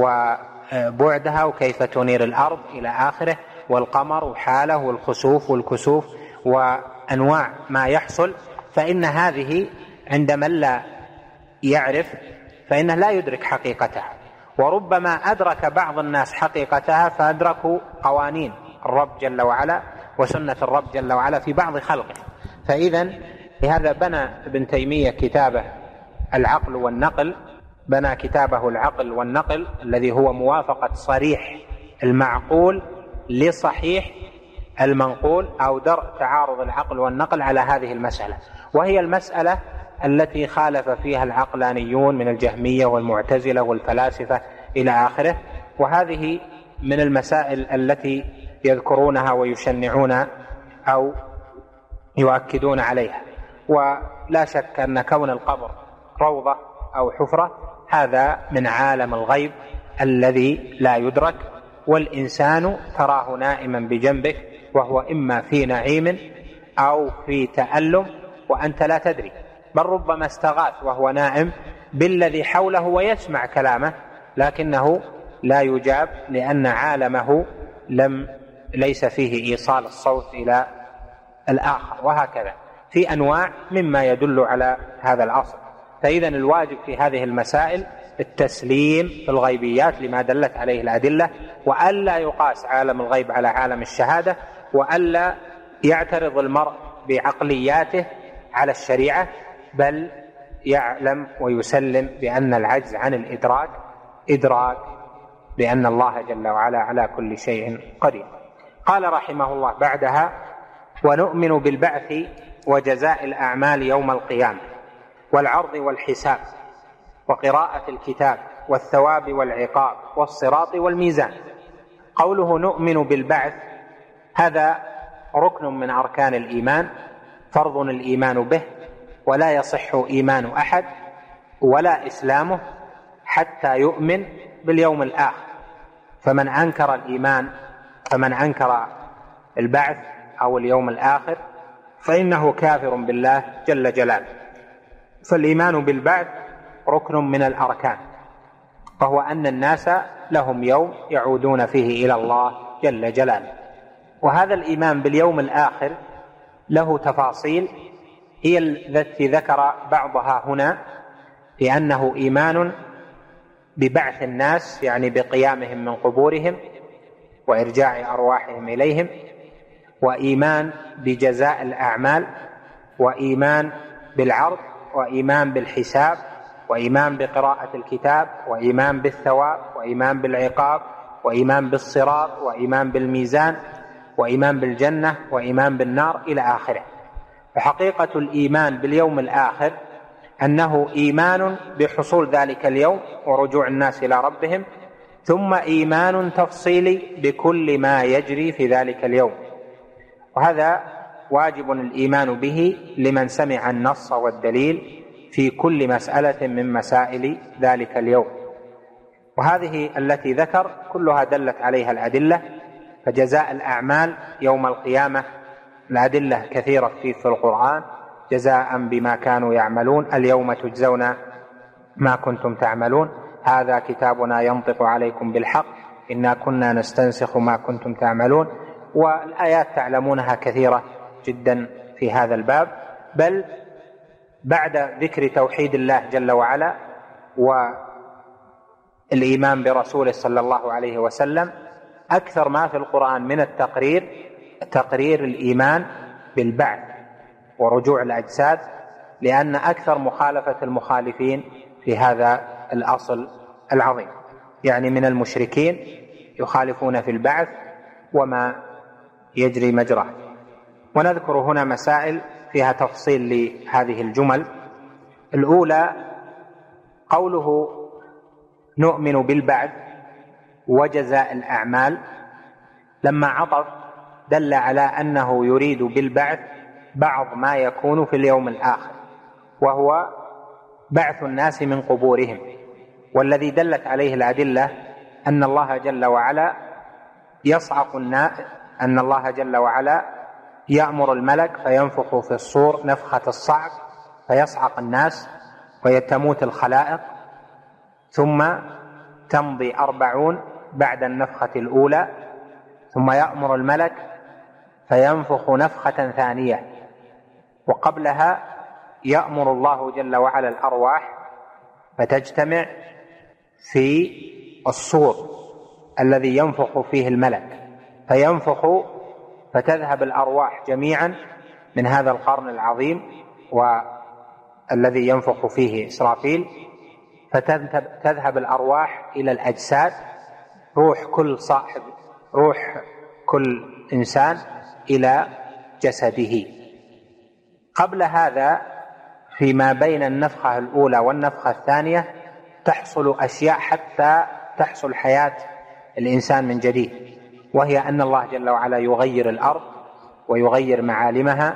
وبعدها وكيف تنير الأرض إلى آخره، والقمر وحاله والخسوف والكسوف وأنواع ما يحصل، فإن هذه عند من لا يعرف فإنه لا يدرك حقيقتها. وربما أدرك بعض الناس حقيقتها فأدركوا قوانين الرب جل وعلا وسنة الرب جل وعلا في بعض خلقه. فإذا لهذا بنى ابن تيمية كتابه العقل والنقل، بنى كتابه العقل والنقل الذي هو موافقة صريح المعقول لصحيح المنقول، أو درء تعارض العقل والنقل على هذه المسألة، وهي المسألة التي خالف فيها العقلانيون من الجهمية والمعتزلة والفلاسفة إلى آخره. وهذه من المسائل التي يذكرونها ويشنعون أو يؤكدون عليها. ولا شك أن كون القبر روضة أو حفرة هذا من عالم الغيب الذي لا يدرك، والإنسان تراه نائما بجنبك وهو إما في نعيم أو في تألم وأنت لا تدري، بل ربما استغاث وهو نائم بالذي حوله ويسمع كلامه لكنه لا يجاب، لأن عالمه ليس فيه إيصال الصوت إلى الآخر. وهكذا في أنواع مما يدل على هذا الأصل. فإذا الواجب في هذه المسائل التسليم في الغيبيات لما دلت عليه الأدلة، وألا يقاس عالم الغيب على عالم الشهادة، وألا يعترض المرء بعقلياته على الشريعة، بل يعلم ويسلم بأن العجز عن الإدراك إدراك بأن الله جل وعلا على كل شيء قدير. قال رحمه الله بعدها: ونؤمن بالبعث وجزاء الأعمال يوم القيامة والعرض والحساب وقراءة الكتاب والثواب والعقاب والصراط والميزان. قوله نؤمن بالبعث هذا ركن من أركان الإيمان، فرض الإيمان به، ولا يصح إيمان أحد ولا إسلامه حتى يؤمن باليوم الآخر. فمن أنكر الإيمان، فمن أنكر البعث أو اليوم الآخر فإنه كافر بالله جل جلاله. فالإيمان بالبعث ركن من الأركان، وهو أن الناس لهم يوم يعودون فيه إلى الله جل جلاله. وهذا الإيمان باليوم الآخر له تفاصيل هي التي ذكر بعضها هنا، لأنه إيمان ببعث الناس، يعني بقيامهم من قبورهم وإرجاع أرواحهم إليهم، وإيمان بجزاء الأعمال، وإيمان بالعرض، وإيمان بالحساب، وإيمان بقراءة الكتاب، وإيمان بالثواب، وإيمان بالعقاب، وإيمان بالصراط، وإيمان بالميزان، وإيمان بالجنة، وإيمان بالنار إلى آخره. فحقيقة الإيمان باليوم الآخر أنه إيمان بحصول ذلك اليوم ورجوع الناس إلى ربهم، ثم إيمان تفصيلي بكل ما يجري في ذلك اليوم، وهذا واجب الإيمان به لمن سمع النص والدليل في كل مسألة من مسائل ذلك اليوم. وهذه التي ذكر كلها دلت عليها الأدلة. فجزاء الأعمال يوم القيامة الأدلة كثيرة في القرآن: جزاء بما كانوا يعملون، اليوم تجزون ما كنتم تعملون، هذا كتابنا ينطق عليكم بالحق، إنا كنا نستنسخ ما كنتم تعملون. والآيات تعلمونها كثيرة جدا في هذا الباب. بل بعد ذكر توحيد الله جل وعلا والإيمان برسوله صلى الله عليه وسلم، أكثر ما في القرآن من تقرير الإيمان بالبعث ورجوع الأجساد، لأن أكثر مخالفة المخالفين في هذا الأصل العظيم، يعني من المشركين يخالفون في البعث وما يجري مجراه. ونذكر هنا مسائل فيها تفصيل لهذه الجمل. الأولى قوله نؤمن بالبعث وجزاء الأعمال، لما عطف دل على أنه يريد بالبعث بعض ما يكون في اليوم الآخر، وهو بعث الناس من قبورهم. والذي دلت عليه الأدلة أن الله جل وعلا يصعق الناس، أن الله جل وعلا يأمر الملك فينفخ في الصور نفخة الصعق فيصعق الناس ويتموت الخلائق، ثم تمضي 40 بعد النفخة الأولى، ثم يأمر الملك فينفخ نفخة ثانية، وقبلها يأمر الله جل وعلا الأرواح فتجتمع في الصور الذي ينفخ فيه الملك، فينفخ فتذهب الأرواح جميعا من هذا القرن العظيم والذي ينفخ فيه إسرافيل، فتذهب الأرواح إلى الأجساد، روح كل إنسان إلى جسده. قبل هذا فيما بين النفخة الأولى والنفخة الثانية تحصل أشياء حتى تحصل حياة الإنسان من جديد، وهي أن الله جل وعلا يغير الأرض ويغير معالمها،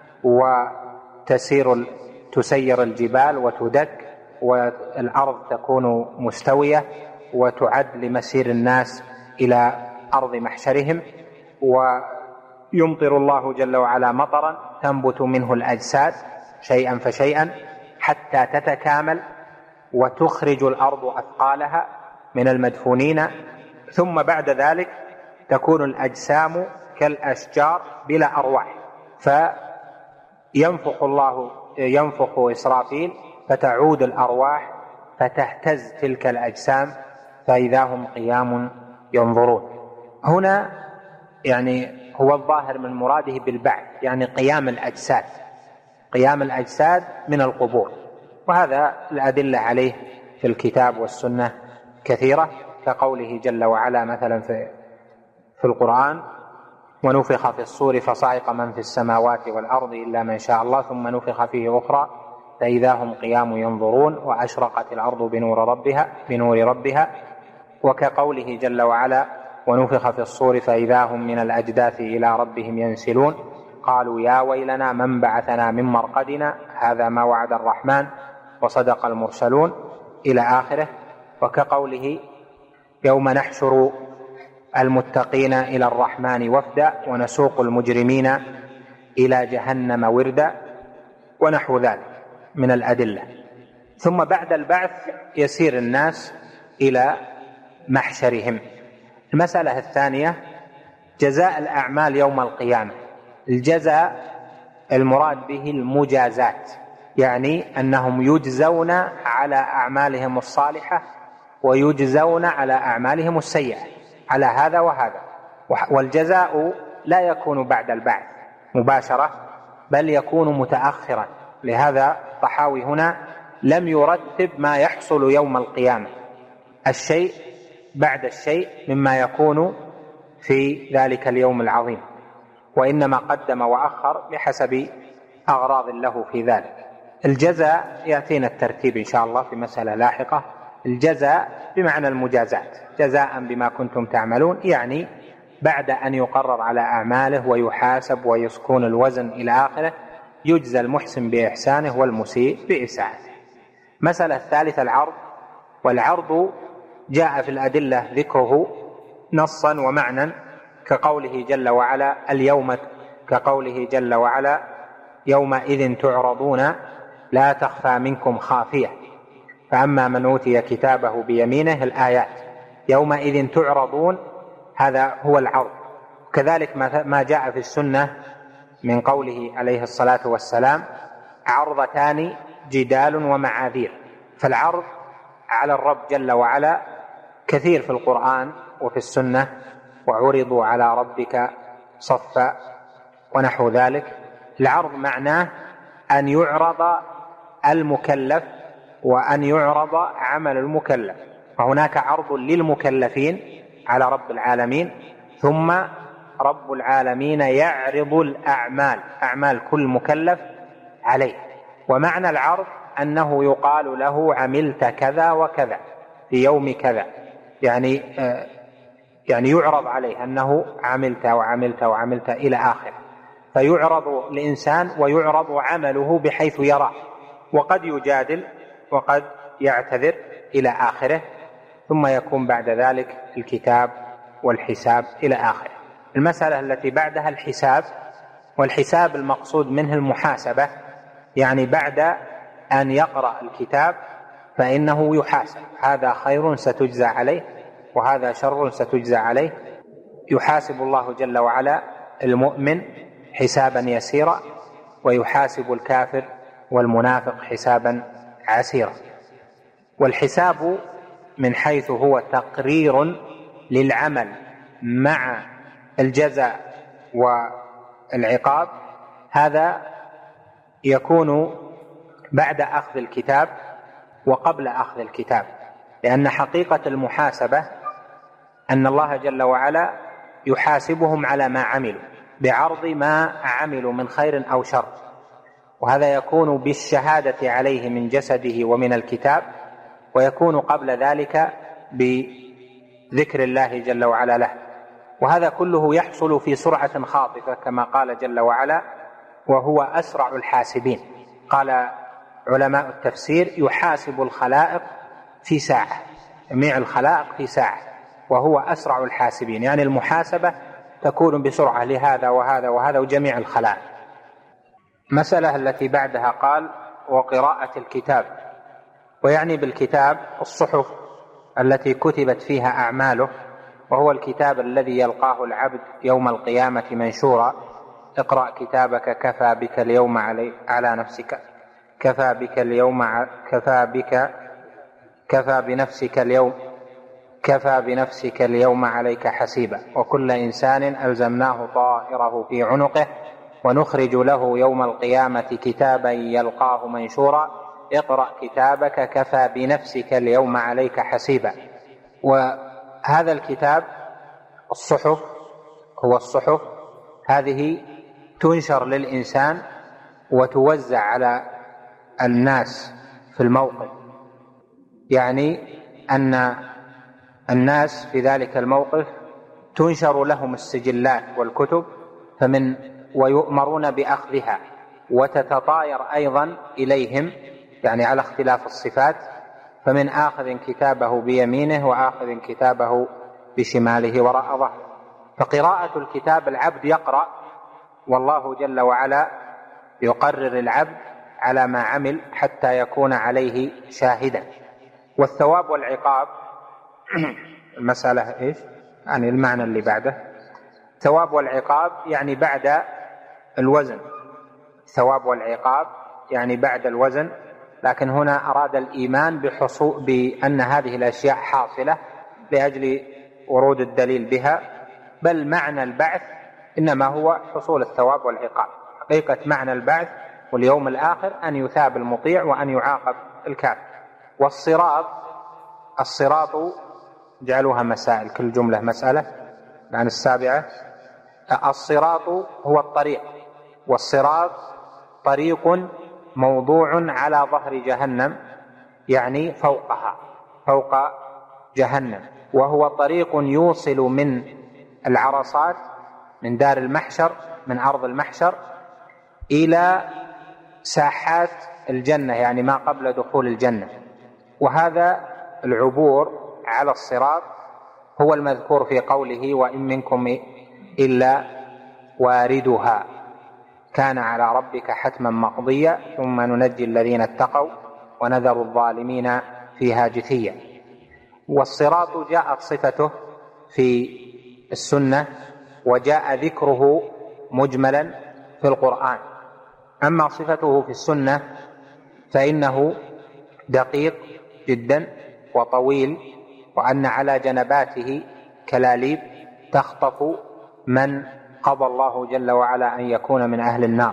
وتسير الجبال وتدك، والأرض تكون مستوية وتعد لمسير الناس إلى أرض محشرهم، ويمطر الله جل وعلا مطرا تنبت منه الأجساد شيئا فشيئا حتى تتكامل، وتخرج الأرض أثقالها من المدفونين، ثم بعد ذلك تكون الأجسام كالأشجار بلا أرواح، ينفخ إسرافيل فتعود الأرواح فتهتز تلك الأجسام فإذا هم قيام ينظرون. هنا يعني هو الظاهر من مراده بالبعث يعني قيام الأجساد من القبور، وهذا الأدلة عليه في الكتاب والسنة كثيرة، كقوله جل وعلا مثلا في القرآن: ونفخ في الصور فصعق من في السماوات والأرض إلا من شاء الله ثم نفخ فيه أخرى فإذا هم قيام ينظرون وأشرقت الأرض بنور ربها. وكقوله جل وعلا: ونفخ في الصور فإذا هم من الأجداث إلى ربهم ينسلون قالوا يا ويلنا من بعثنا من مرقدنا هذا ما وعد الرحمن وصدق المرسلون إلى آخره. وكقوله يوم نحشر المتقين إلى الرحمن وفدا ونسوق المجرمين إلى جهنم وردا ونحو ذلك من الأدلة. ثم بعد البعث يسير الناس إلى محشرهم. المسألة الثانية جزاء الأعمال يوم القيامة. الجزاء المراد به المجازات، يعني أنهم يجزون على أعمالهم الصالحة ويجزون على أعمالهم السيئة، على هذا وهذا. والجزاء لا يكون بعد البعث مباشرة بل يكون متأخرا. لهذا الطحاوي هنا لم يرتب ما يحصل يوم القيامة، الشيء بعد الشيء مما يكون في ذلك اليوم العظيم، وإنما قدم وأخر بحسب أغراض له في ذلك. الجزاء يأتينا الترتيب إن شاء الله في مسألة لاحقة. الجزاء بمعنى المجازات، جزاء بما كنتم تعملون، يعني بعد أن يقرر على أعماله ويحاسب ويسكون الوزن إلى آخره يجزى المحسن بإحسانه والمسيء بإساءته. مسألة الثالثة العرض. والعرض جاء في الأدلة ذكره نصا ومعنى، كقوله جل وعلا كقوله جل وعلا يومئذ تعرضون لا تخفى منكم خافية فأما من أوتي كتابه بيمينه، الآيات. يومئذ تعرضون هذا هو العرض. كذلك ما جاء في السنة من قوله عليه الصلاة والسلام عرضتان جدال ومعاذير. فالعرض على الرب جل وعلا كثير في القرآن وفي السنة، وعرضوا على ربك صفا ونحو ذلك. العرض معناه أن يعرض المكلف وأن يعرض عمل المكلف، فهناك عرض للمكلفين على رب العالمين، ثم رب العالمين يعرض الأعمال، أعمال كل مكلف عليه. ومعنى العرض أنه يقال له عملت كذا وكذا في يوم كذا، يعني يعرض عليه أنه عملت وعملت وعملت إلى آخره، فيعرض الإنسان ويعرض عمله بحيث يرى، وقد يجادل وقد يعتذر إلى آخره، ثم يكون بعد ذلك الكتاب والحساب إلى آخره. المسألة التي بعدها الحساب. والحساب المقصود منه المحاسبة، يعني بعد أن يقرأ الكتاب فإنه يحاسب، هذا خير ستجزى عليه وهذا شر ستجزى عليه. يحاسب الله جل وعلا المؤمن حسابا يسيرا، ويحاسب الكافر والمنافق حسابا عسيرا. والحساب من حيث هو تقرير للعمل مع الجزاء والعقاب، هذا يكون بعد أخذ الكتاب وقبل أخذ الكتاب، لأن حقيقة المحاسبة أن الله جل وعلا يحاسبهم على ما عملوا بعرض ما عملوا من خير أو شر، وهذا يكون بالشهادة عليه من جسده ومن الكتاب، ويكون قبل ذلك بذكر الله جل وعلا له. وهذا كله يحصل في سرعة خاطفة كما قال جل وعلا وهو أسرع الحاسبين. قال علماء التفسير يحاسب الخلائق في ساعة، جميع الخلائق في ساعة، وهو أسرع الحاسبين، يعني المحاسبة تكون بسرعة لهذا وهذا وهذا وجميع الخلائق. مسألة التي بعدها قال وقراءة الكتاب، ويعني بالكتاب الصحف التي كتبت فيها أعماله، وهو الكتاب الذي يلقاه العبد يوم القيامة منشورا. اقرأ كتابك كفى بك اليوم على نفسك كفى بنفسك اليوم عليك حسيبا، وكل إنسان ألزمناه طائره في عنقه ونخرج له يوم القيامة كتابا يلقاه منشورا اقرأ كتابك كفى بنفسك اليوم عليك حسيبا. وهذا الكتاب الصحف هو الصحف هذه تنشر للإنسان وتوزع على الناس في الموقف، يعني أن الناس في ذلك الموقف تنشر لهم السجلات والكتب ويؤمرون بأخذها، وتتطاير أيضا إليهم يعني على اختلاف الصفات، فمن آخذ كتابه بيمينه وآخذ كتابه بشماله وراء ظهره. فقراءة الكتاب العبد يقرأ والله جل وعلا يقرر العبد على ما عمل حتى يكون عليه شاهدا. والثواب والعقاب المسألة إيش؟ يعني المعنى اللي بعده ثواب والعقاب يعني بعد الوزن، ثواب والعقاب يعني بعد الوزن، لكن هنا أراد الإيمان بأن هذه الأشياء حاصلة لأجل ورود الدليل بها، بل معنى البعث إنما هو حصول الثواب والعقاب. حقيقة معنى البعث واليوم الآخر أن يثاب المطيع وأن يعاقب الكافر. الصراط جعلوها مسائل، كل جملة مسألة. عن السابعة الصراط هو الطريق، والصراط طريق موضوع على ظهر جهنم، يعني فوقها، فوق جهنم، وهو طريق يوصل من العرصات، من دار المحشر، من أرض المحشر إلى ساحات الجنة، يعني ما قبل دخول الجنة. وهذا العبور على الصراط هو المذكور في قوله وإن منكم إلا واردها كان على ربك حتما مقضيا ثم ننجي الذين اتقوا ونذر الظالمين فيها جثيا. والصراط جاءت صفته في السنة وجاء ذكره مجملا في القرآن. أما صفته في السنة فإنه دقيق جدا وطويل، وأن على جنباته كلاليب تخطف من قضى الله جل وعلا أن يكون من أهل النار،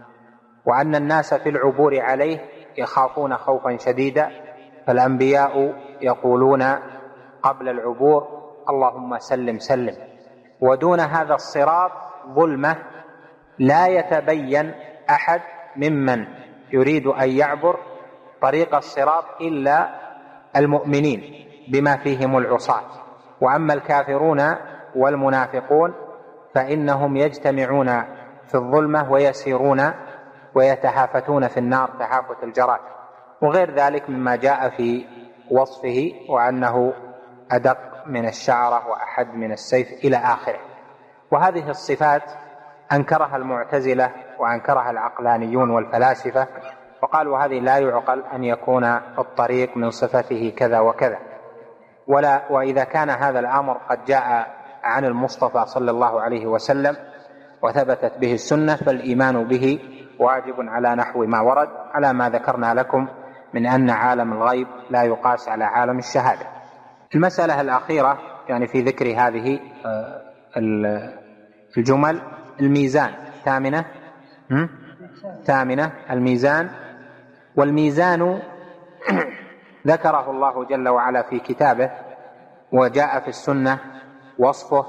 وأن الناس في العبور عليه يخافون خوفا شديدا، فالأنبياء يقولون قبل العبور اللهم سلم سلم. ودون هذا الصراط ظلمة لا يتبين أحد ممن يريد أن يعبر طريق الصراط إلا المؤمنين بما فيهم العصاة. وأما الكافرون والمنافقون فإنهم يجتمعون في الظلمة ويسيرون ويتهافتون في النار تهافت الجراد، وغير ذلك مما جاء في وصفه، وأنه أدق من الشعرة وأحد من السيف إلى آخره. وهذه الصفات أنكرها المعتزلة وأنكرها العقلانيون والفلاسفة، وقالوا هذه لا يعقل أن يكون الطريق من صفته كذا وكذا. وإذا كان هذا الأمر قد جاء عن المصطفى صلى الله عليه وسلم وثبتت به السنة فالإيمان به واجب على نحو ما ورد، على ما ذكرنا لكم من أن عالم الغيب لا يقاس على عالم الشهادة. المسألة الأخيرة يعني في ذكر هذه الجمل الميزان، ثامنة الميزان. والميزان ذكره الله جل وعلا في كتابه، وجاء في السنة وصفه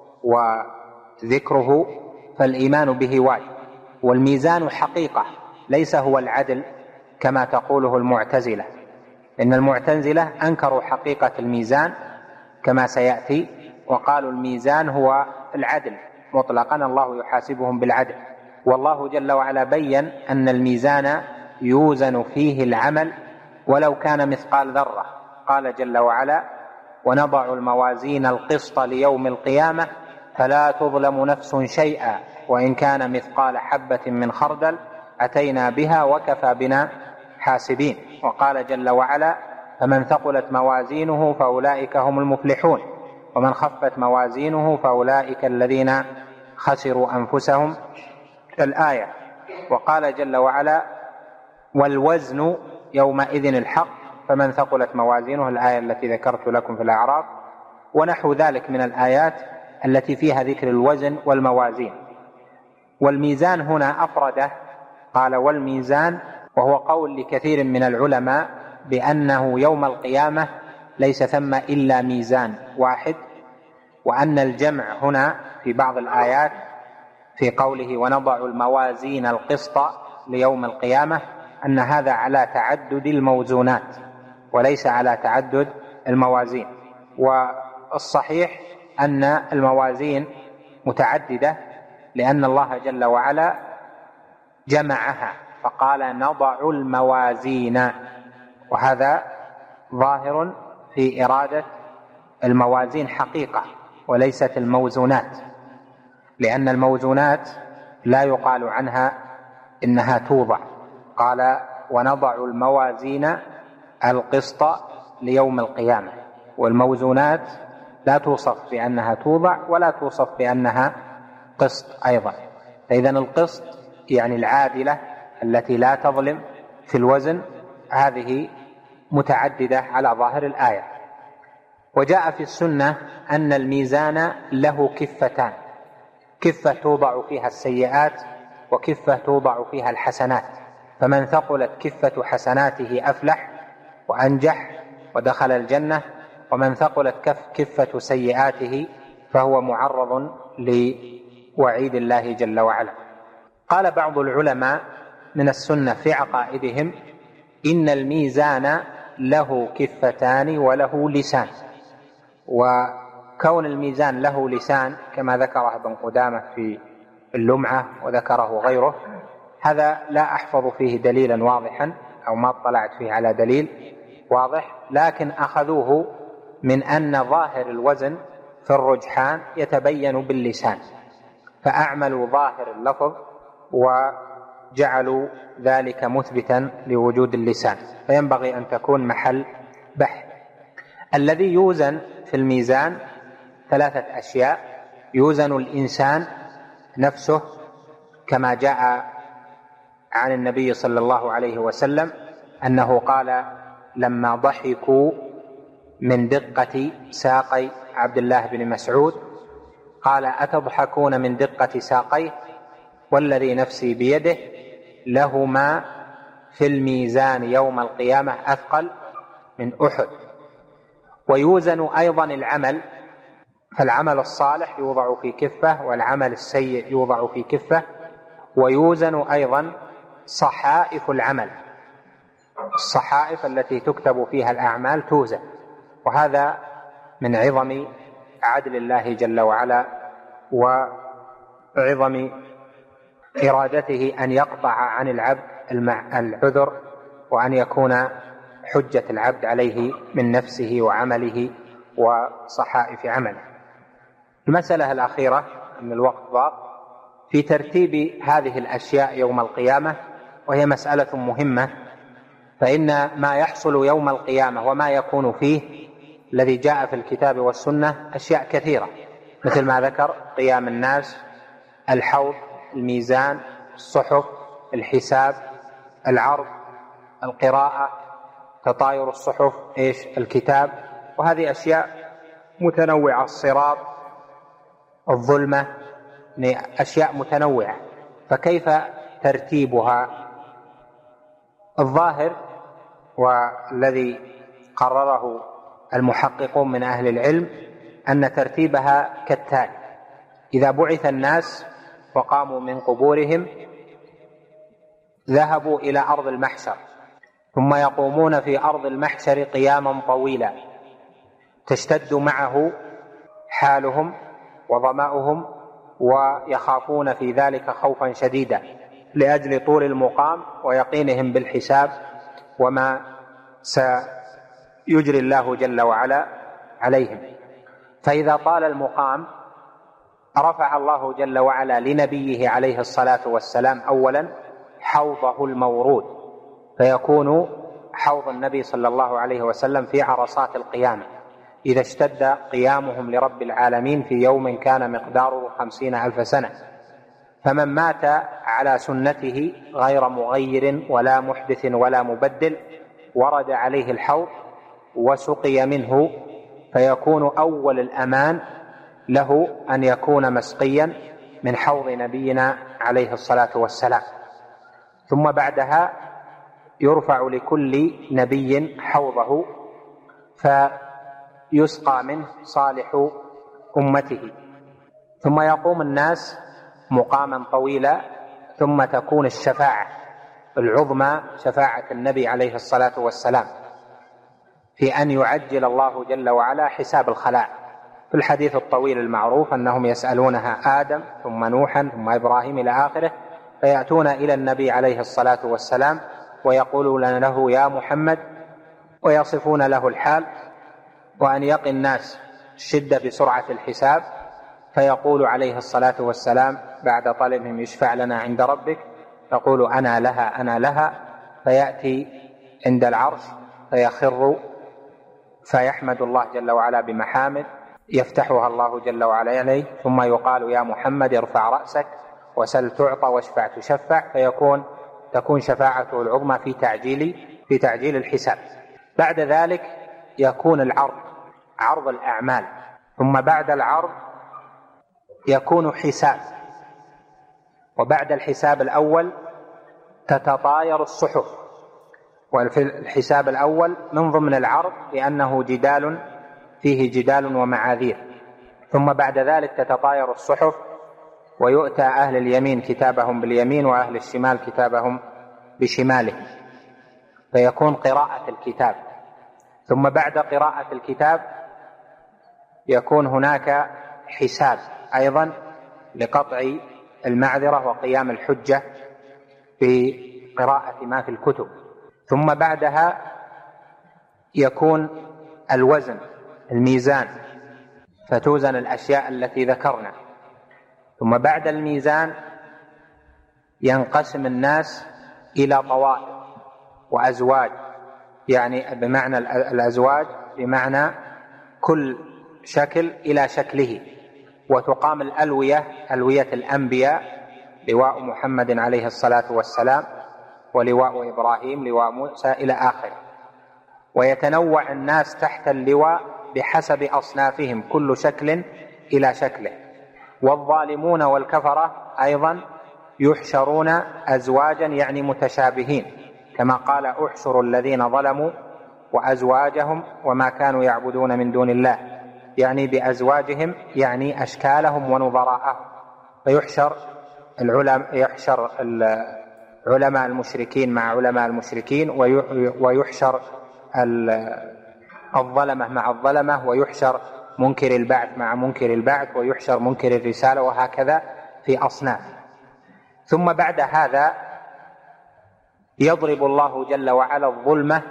وذكره، فالإيمان به واجب. والميزان حقيقة ليس هو العدل كما تقوله المعتزلة، إن المعتزلة أنكروا حقيقة الميزان كما سيأتي، وقالوا الميزان هو العدل مطلقا، الله يحاسبهم بالعدل. والله جل وعلا بين أن الميزان يوزن فيه العمل ولو كان مثقال ذرة. قال جل وعلا ونضع الموازين القسط ليوم القيامة فلا تظلم نفس شيئا وإن كان مثقال حبة من خردل أتينا بها وكفى بنا حاسبين. وقال جل وعلا فمن ثقلت موازينه فأولئك هم المفلحون ومن خفت موازينه فأولئك الذين خسروا أنفسهم، الآية. وقال جل وعلا والوزن يومئذ الحق فمن ثقلت موازينه، الآية التي ذكرت لكم في الأعراف، ونحو ذلك من الآيات التي فيها ذكر الوزن والموازين. والميزان هنا أفرده، قال والميزان، وهو قول لكثير من العلماء بأنه يوم القيامة ليس ثم إلا ميزان واحد، وأن الجمع هنا في بعض الآيات في قوله ونضع الموازين القسط ليوم القيامة أن هذا على تعدد الموزونات وليس على تعدد الموازين. والصحيح أن الموازين متعددة لأن الله جل وعلا جمعها فقال نضع الموازين، وهذا ظاهر في إرادة الموازين حقيقة وليست الموزونات، لأن الموزونات لا يقال عنها إنها توضع. قال ونضع الموازين القسط ليوم القيامة، والموزونات لا توصف بأنها توضع ولا توصف بأنها قسط أيضا. فإذا القسط يعني العادلة التي لا تظلم في الوزن، هذه متعددة على ظاهر الآية. وجاء في السنة أن الميزان له كفتان، كفة توضع فيها السيئات وكفة توضع فيها الحسنات، فمن ثقلت كفة حسناته أفلح وأنجح ودخل الجنة، ومن ثقلت كفة سيئاته فهو معرض لوعيد الله جل وعلا. قال بعض العلماء من السنة في عقائدهم إن الميزان له كفتان وله لسان، وكون الميزان له لسان كما ذكره ابن قدامة في اللمعة وذكره غيره، هذا لا أحفظ فيه دليلا واضحا أو ما اطلعت فيه على دليل واضح، لكن أخذوه من أن ظاهر الوزن في الرجحان يتبين باللسان، فأعملوا ظاهر اللفظ وجعلوا ذلك مثبتا لوجود اللسان، فينبغي أن تكون محل بحث. الذي يوزن في الميزان ثلاثة أشياء: يوزن الإنسان نفسه كما جاء عن النبي صلى الله عليه وسلم أنه قال لما ضحكوا من دقة ساقي عبد الله بن مسعود قال أتضحكون من دقة ساقيه والذي نفسي بيده لهما في الميزان يوم القيامة أثقل من أحد. ويوزن أيضا العمل، فالعمل الصالح يوضع في كفة والعمل السيء يوضع في كفة. ويوزن أيضا صحائف العمل، الصحائف التي تكتب فيها الأعمال توزن، وهذا من عظم عدل الله جل وعلا وعظم إرادته أن يقطع عن العبد العذر، وأن يكون حجة العبد عليه من نفسه وعمله وصحائف عمله. المسألة الأخيرة من الوقت ضاق في ترتيب هذه الأشياء يوم القيامة، وهي مسألة مهمة، فإن ما يحصل يوم القيامة وما يكون فيه الذي جاء في الكتاب والسنة أشياء كثيرة، مثل ما ذكر قيام الناس، الحوض، الميزان، الصحف، الحساب، العرض، القراءة، تطاير الصحف، الكتاب، وهذه أشياء متنوعة، الصراط، الظلمة، أشياء متنوعة، فكيف ترتيبها؟ الظاهر والذي قرره المحققون من أهل العلم أن ترتيبها كالتالي: إذا بعث الناس وقاموا من قبورهم ذهبوا إلى أرض المحشر، ثم يقومون في أرض المحشر قياما طويلا تشتد معه حالهم وظمأهم، ويخافون في ذلك خوفا شديدا لأجل طول المقام ويقينهم بالحساب وما سيجري الله جل وعلا عليهم. فإذا طال المقام رفع الله جل وعلا لنبيه عليه الصلاة والسلام أولا حوضه المورود، فيكون حوض النبي صلى الله عليه وسلم في عرصات القيامة إذا اشتد قيامهم لرب العالمين في يوم كان مقداره 50,000 سنة. فمن مات على سنته غير مغير ولا محدث ولا مبدل ورد عليه الحوض وسقي منه، فيكون أول الأمان له أن يكون مسقيا من حوض نبينا عليه الصلاة والسلام. ثم بعدها يرفع لكل نبي حوضه فيسقى منه صالح أمته، ثم يقوم الناس مقاما طويلا، ثم تكون الشفاعة العظمى شفاعة النبي عليه الصلاة والسلام في أن يعجل الله جل وعلا حساب الخلائق. في الحديث الطويل المعروف أنهم يسألونها آدم ثم نوحا ثم إبراهيم إلى آخره، فيأتون إلى النبي عليه الصلاة والسلام ويقولون له: يا محمد ويصفون له الحال، وأن يقي الناس الشدة بسرعة الحساب، فيقول عليه الصلاة والسلام بعد طلبهم يشفع لنا عند ربك، يقول أنا لها أنا لها، فيأتي عند العرش فيخر فيحمد الله جل وعلا بمحامد يفتحها الله جل وعلا عليه، ثم يقال يا محمد ارفع رأسك وسل تعطى واشفع تشفع، تكون شفاعته العظمى في تعجيل الحساب. بعد ذلك يكون العرض، عرض الأعمال، ثم بعد العرض يكون حساب، وبعد الحساب الأول تتطاير الصحف. وفي الحساب الأول من ضمن العرض لأنه فيه جدال ومعاذير، ثم بعد ذلك تتطاير الصحف، ويؤتى أهل اليمين كتابهم باليمين وأهل الشمال كتابهم بشماله، فيكون قراءة الكتاب. ثم بعد قراءة الكتاب يكون هناك حساب أيضا لقطع المعذرة وقيام الحجة بقراءة ما في الكتب. ثم بعدها يكون الوزن، الميزان، فتوزن الأشياء التي ذكرنا. ثم بعد الميزان ينقسم الناس إلى طوائف وأزواج، يعني بمعنى الأزواج بمعنى كل شكل إلى شكله، وتقام الألوية، ألوية الأنبياء، لواء محمد عليه الصلاة والسلام، ولواء إبراهيم، لواء موسى، إلى آخره. ويتنوع الناس تحت اللواء بحسب أصنافهم، كل شكل إلى شكله. والظالمون والكفرة أيضا يحشرون أزواجا، يعني متشابهين، كما قال احشروا الذين ظلموا وأزواجهم وما كانوا يعبدون من دون الله، يعني بأزواجهم يعني أشكالهم ونظراءهم. فيحشر علماء المشركين مع علماء المشركين، ويحشر الظلمة مع الظلمة، ويحشر منكر البعث مع منكر البعث، ويحشر منكر الرسالة، وهكذا في أصناف. ثم بعد هذا يضرب الله جل وعلا الظلمة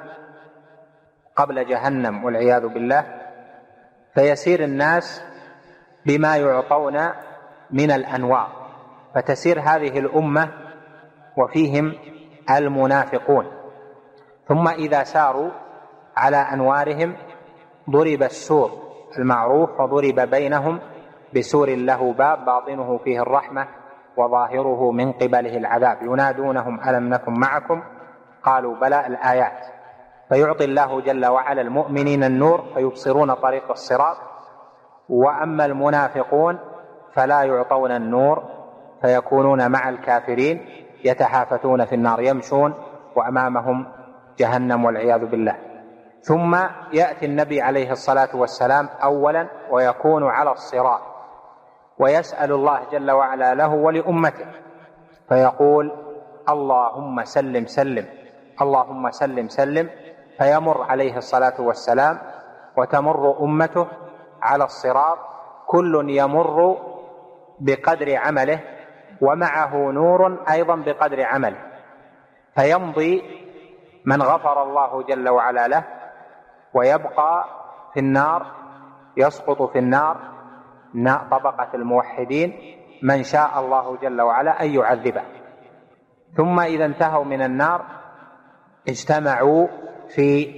قبل جهنم والعياذ بالله، فيسير الناس بما يعطون من الأنوار، فتسير هذه الأمة وفيهم المنافقون. ثم إذا ساروا على أنوارهم ضرب السور المعروف، وضرب بينهم بسور له باب باطنه فيه الرحمة وظاهره من قبله العذاب، ينادونهم ألم نكن معكم قالوا بلى، الآيات. فيعطي الله جل وعلا المؤمنين النور فيبصرون طريق الصراط، وأما المنافقون فلا يعطون النور فيكونون مع الكافرين يتحافتون في النار، يمشون وأمامهم جهنم والعياذ بالله. ثم يأتي النبي عليه الصلاة والسلام أولا ويكون على الصراط، ويسأل الله جل وعلا له ولأمته، فيقول اللهم سلم سلم، اللهم سلم سلم، فيمر عليه الصلاة والسلام وتمر أمته على الصراط، كل يمر بقدر عمله، ومعه نور أيضا بقدر عمله، فيمضي من غفر الله جل وعلا له، ويبقى في النار، يسقط في النار طبقة الموحدين من شاء الله جل وعلا أن يعذبه. ثم إذا انتهوا من النار اجتمعوا في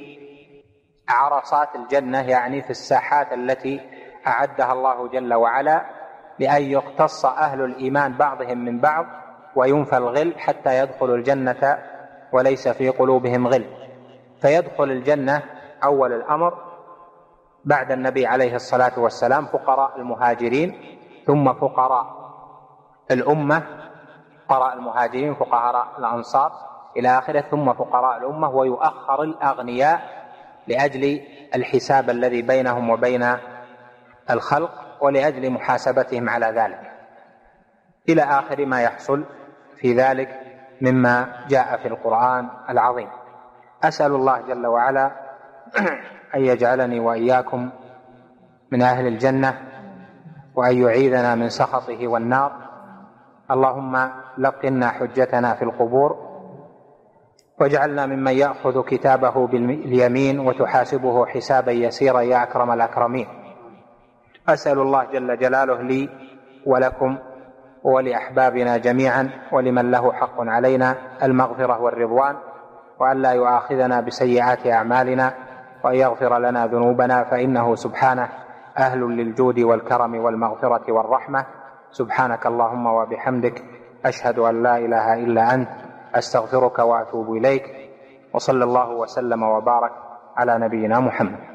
عرصات الجنة، يعني في الساحات التي أعدها الله جل وعلا لأن يقتص أهل الإيمان بعضهم من بعض وينفى الغل حتى يدخلوا الجنة وليس في قلوبهم غل. فيدخل الجنة أول الأمر بعد النبي عليه الصلاة والسلام فقراء المهاجرين، ثم فقراء الأمة، فقراء المهاجرين، فقراء الأنصار إلى آخره، ثم فقراء الأمة، ويؤخر الأغنياء لأجل الحساب الذي بينهم وبين الخلق ولأجل محاسبتهم على ذلك، إلى آخر ما يحصل في ذلك مما جاء في القرآن العظيم. أسأل الله جل وعلا أن يجعلني وإياكم من أهل الجنة، وأن يعيذنا من سخطه والنار. اللهم لقنا حجتنا في القبور، واجعلنا ممن يأخذ كتابه باليمين وتحاسبه حسابا يسيرا يا أكرم الأكرمين. أسأل الله جل جلاله لي ولكم ولأحبابنا جميعا ولمن له حق علينا المغفرة والرضوان، وأن لا يؤاخذنا بسيئات أعمالنا، وأن يغفر لنا ذنوبنا، فإنه سبحانه أهل للجود والكرم والمغفرة والرحمة. سبحانك اللهم وبحمدك، أشهد أن لا إله إلا أنت، أستغفرك وأتوب إليك. وصلى الله وسلم وبارك على نبينا محمد.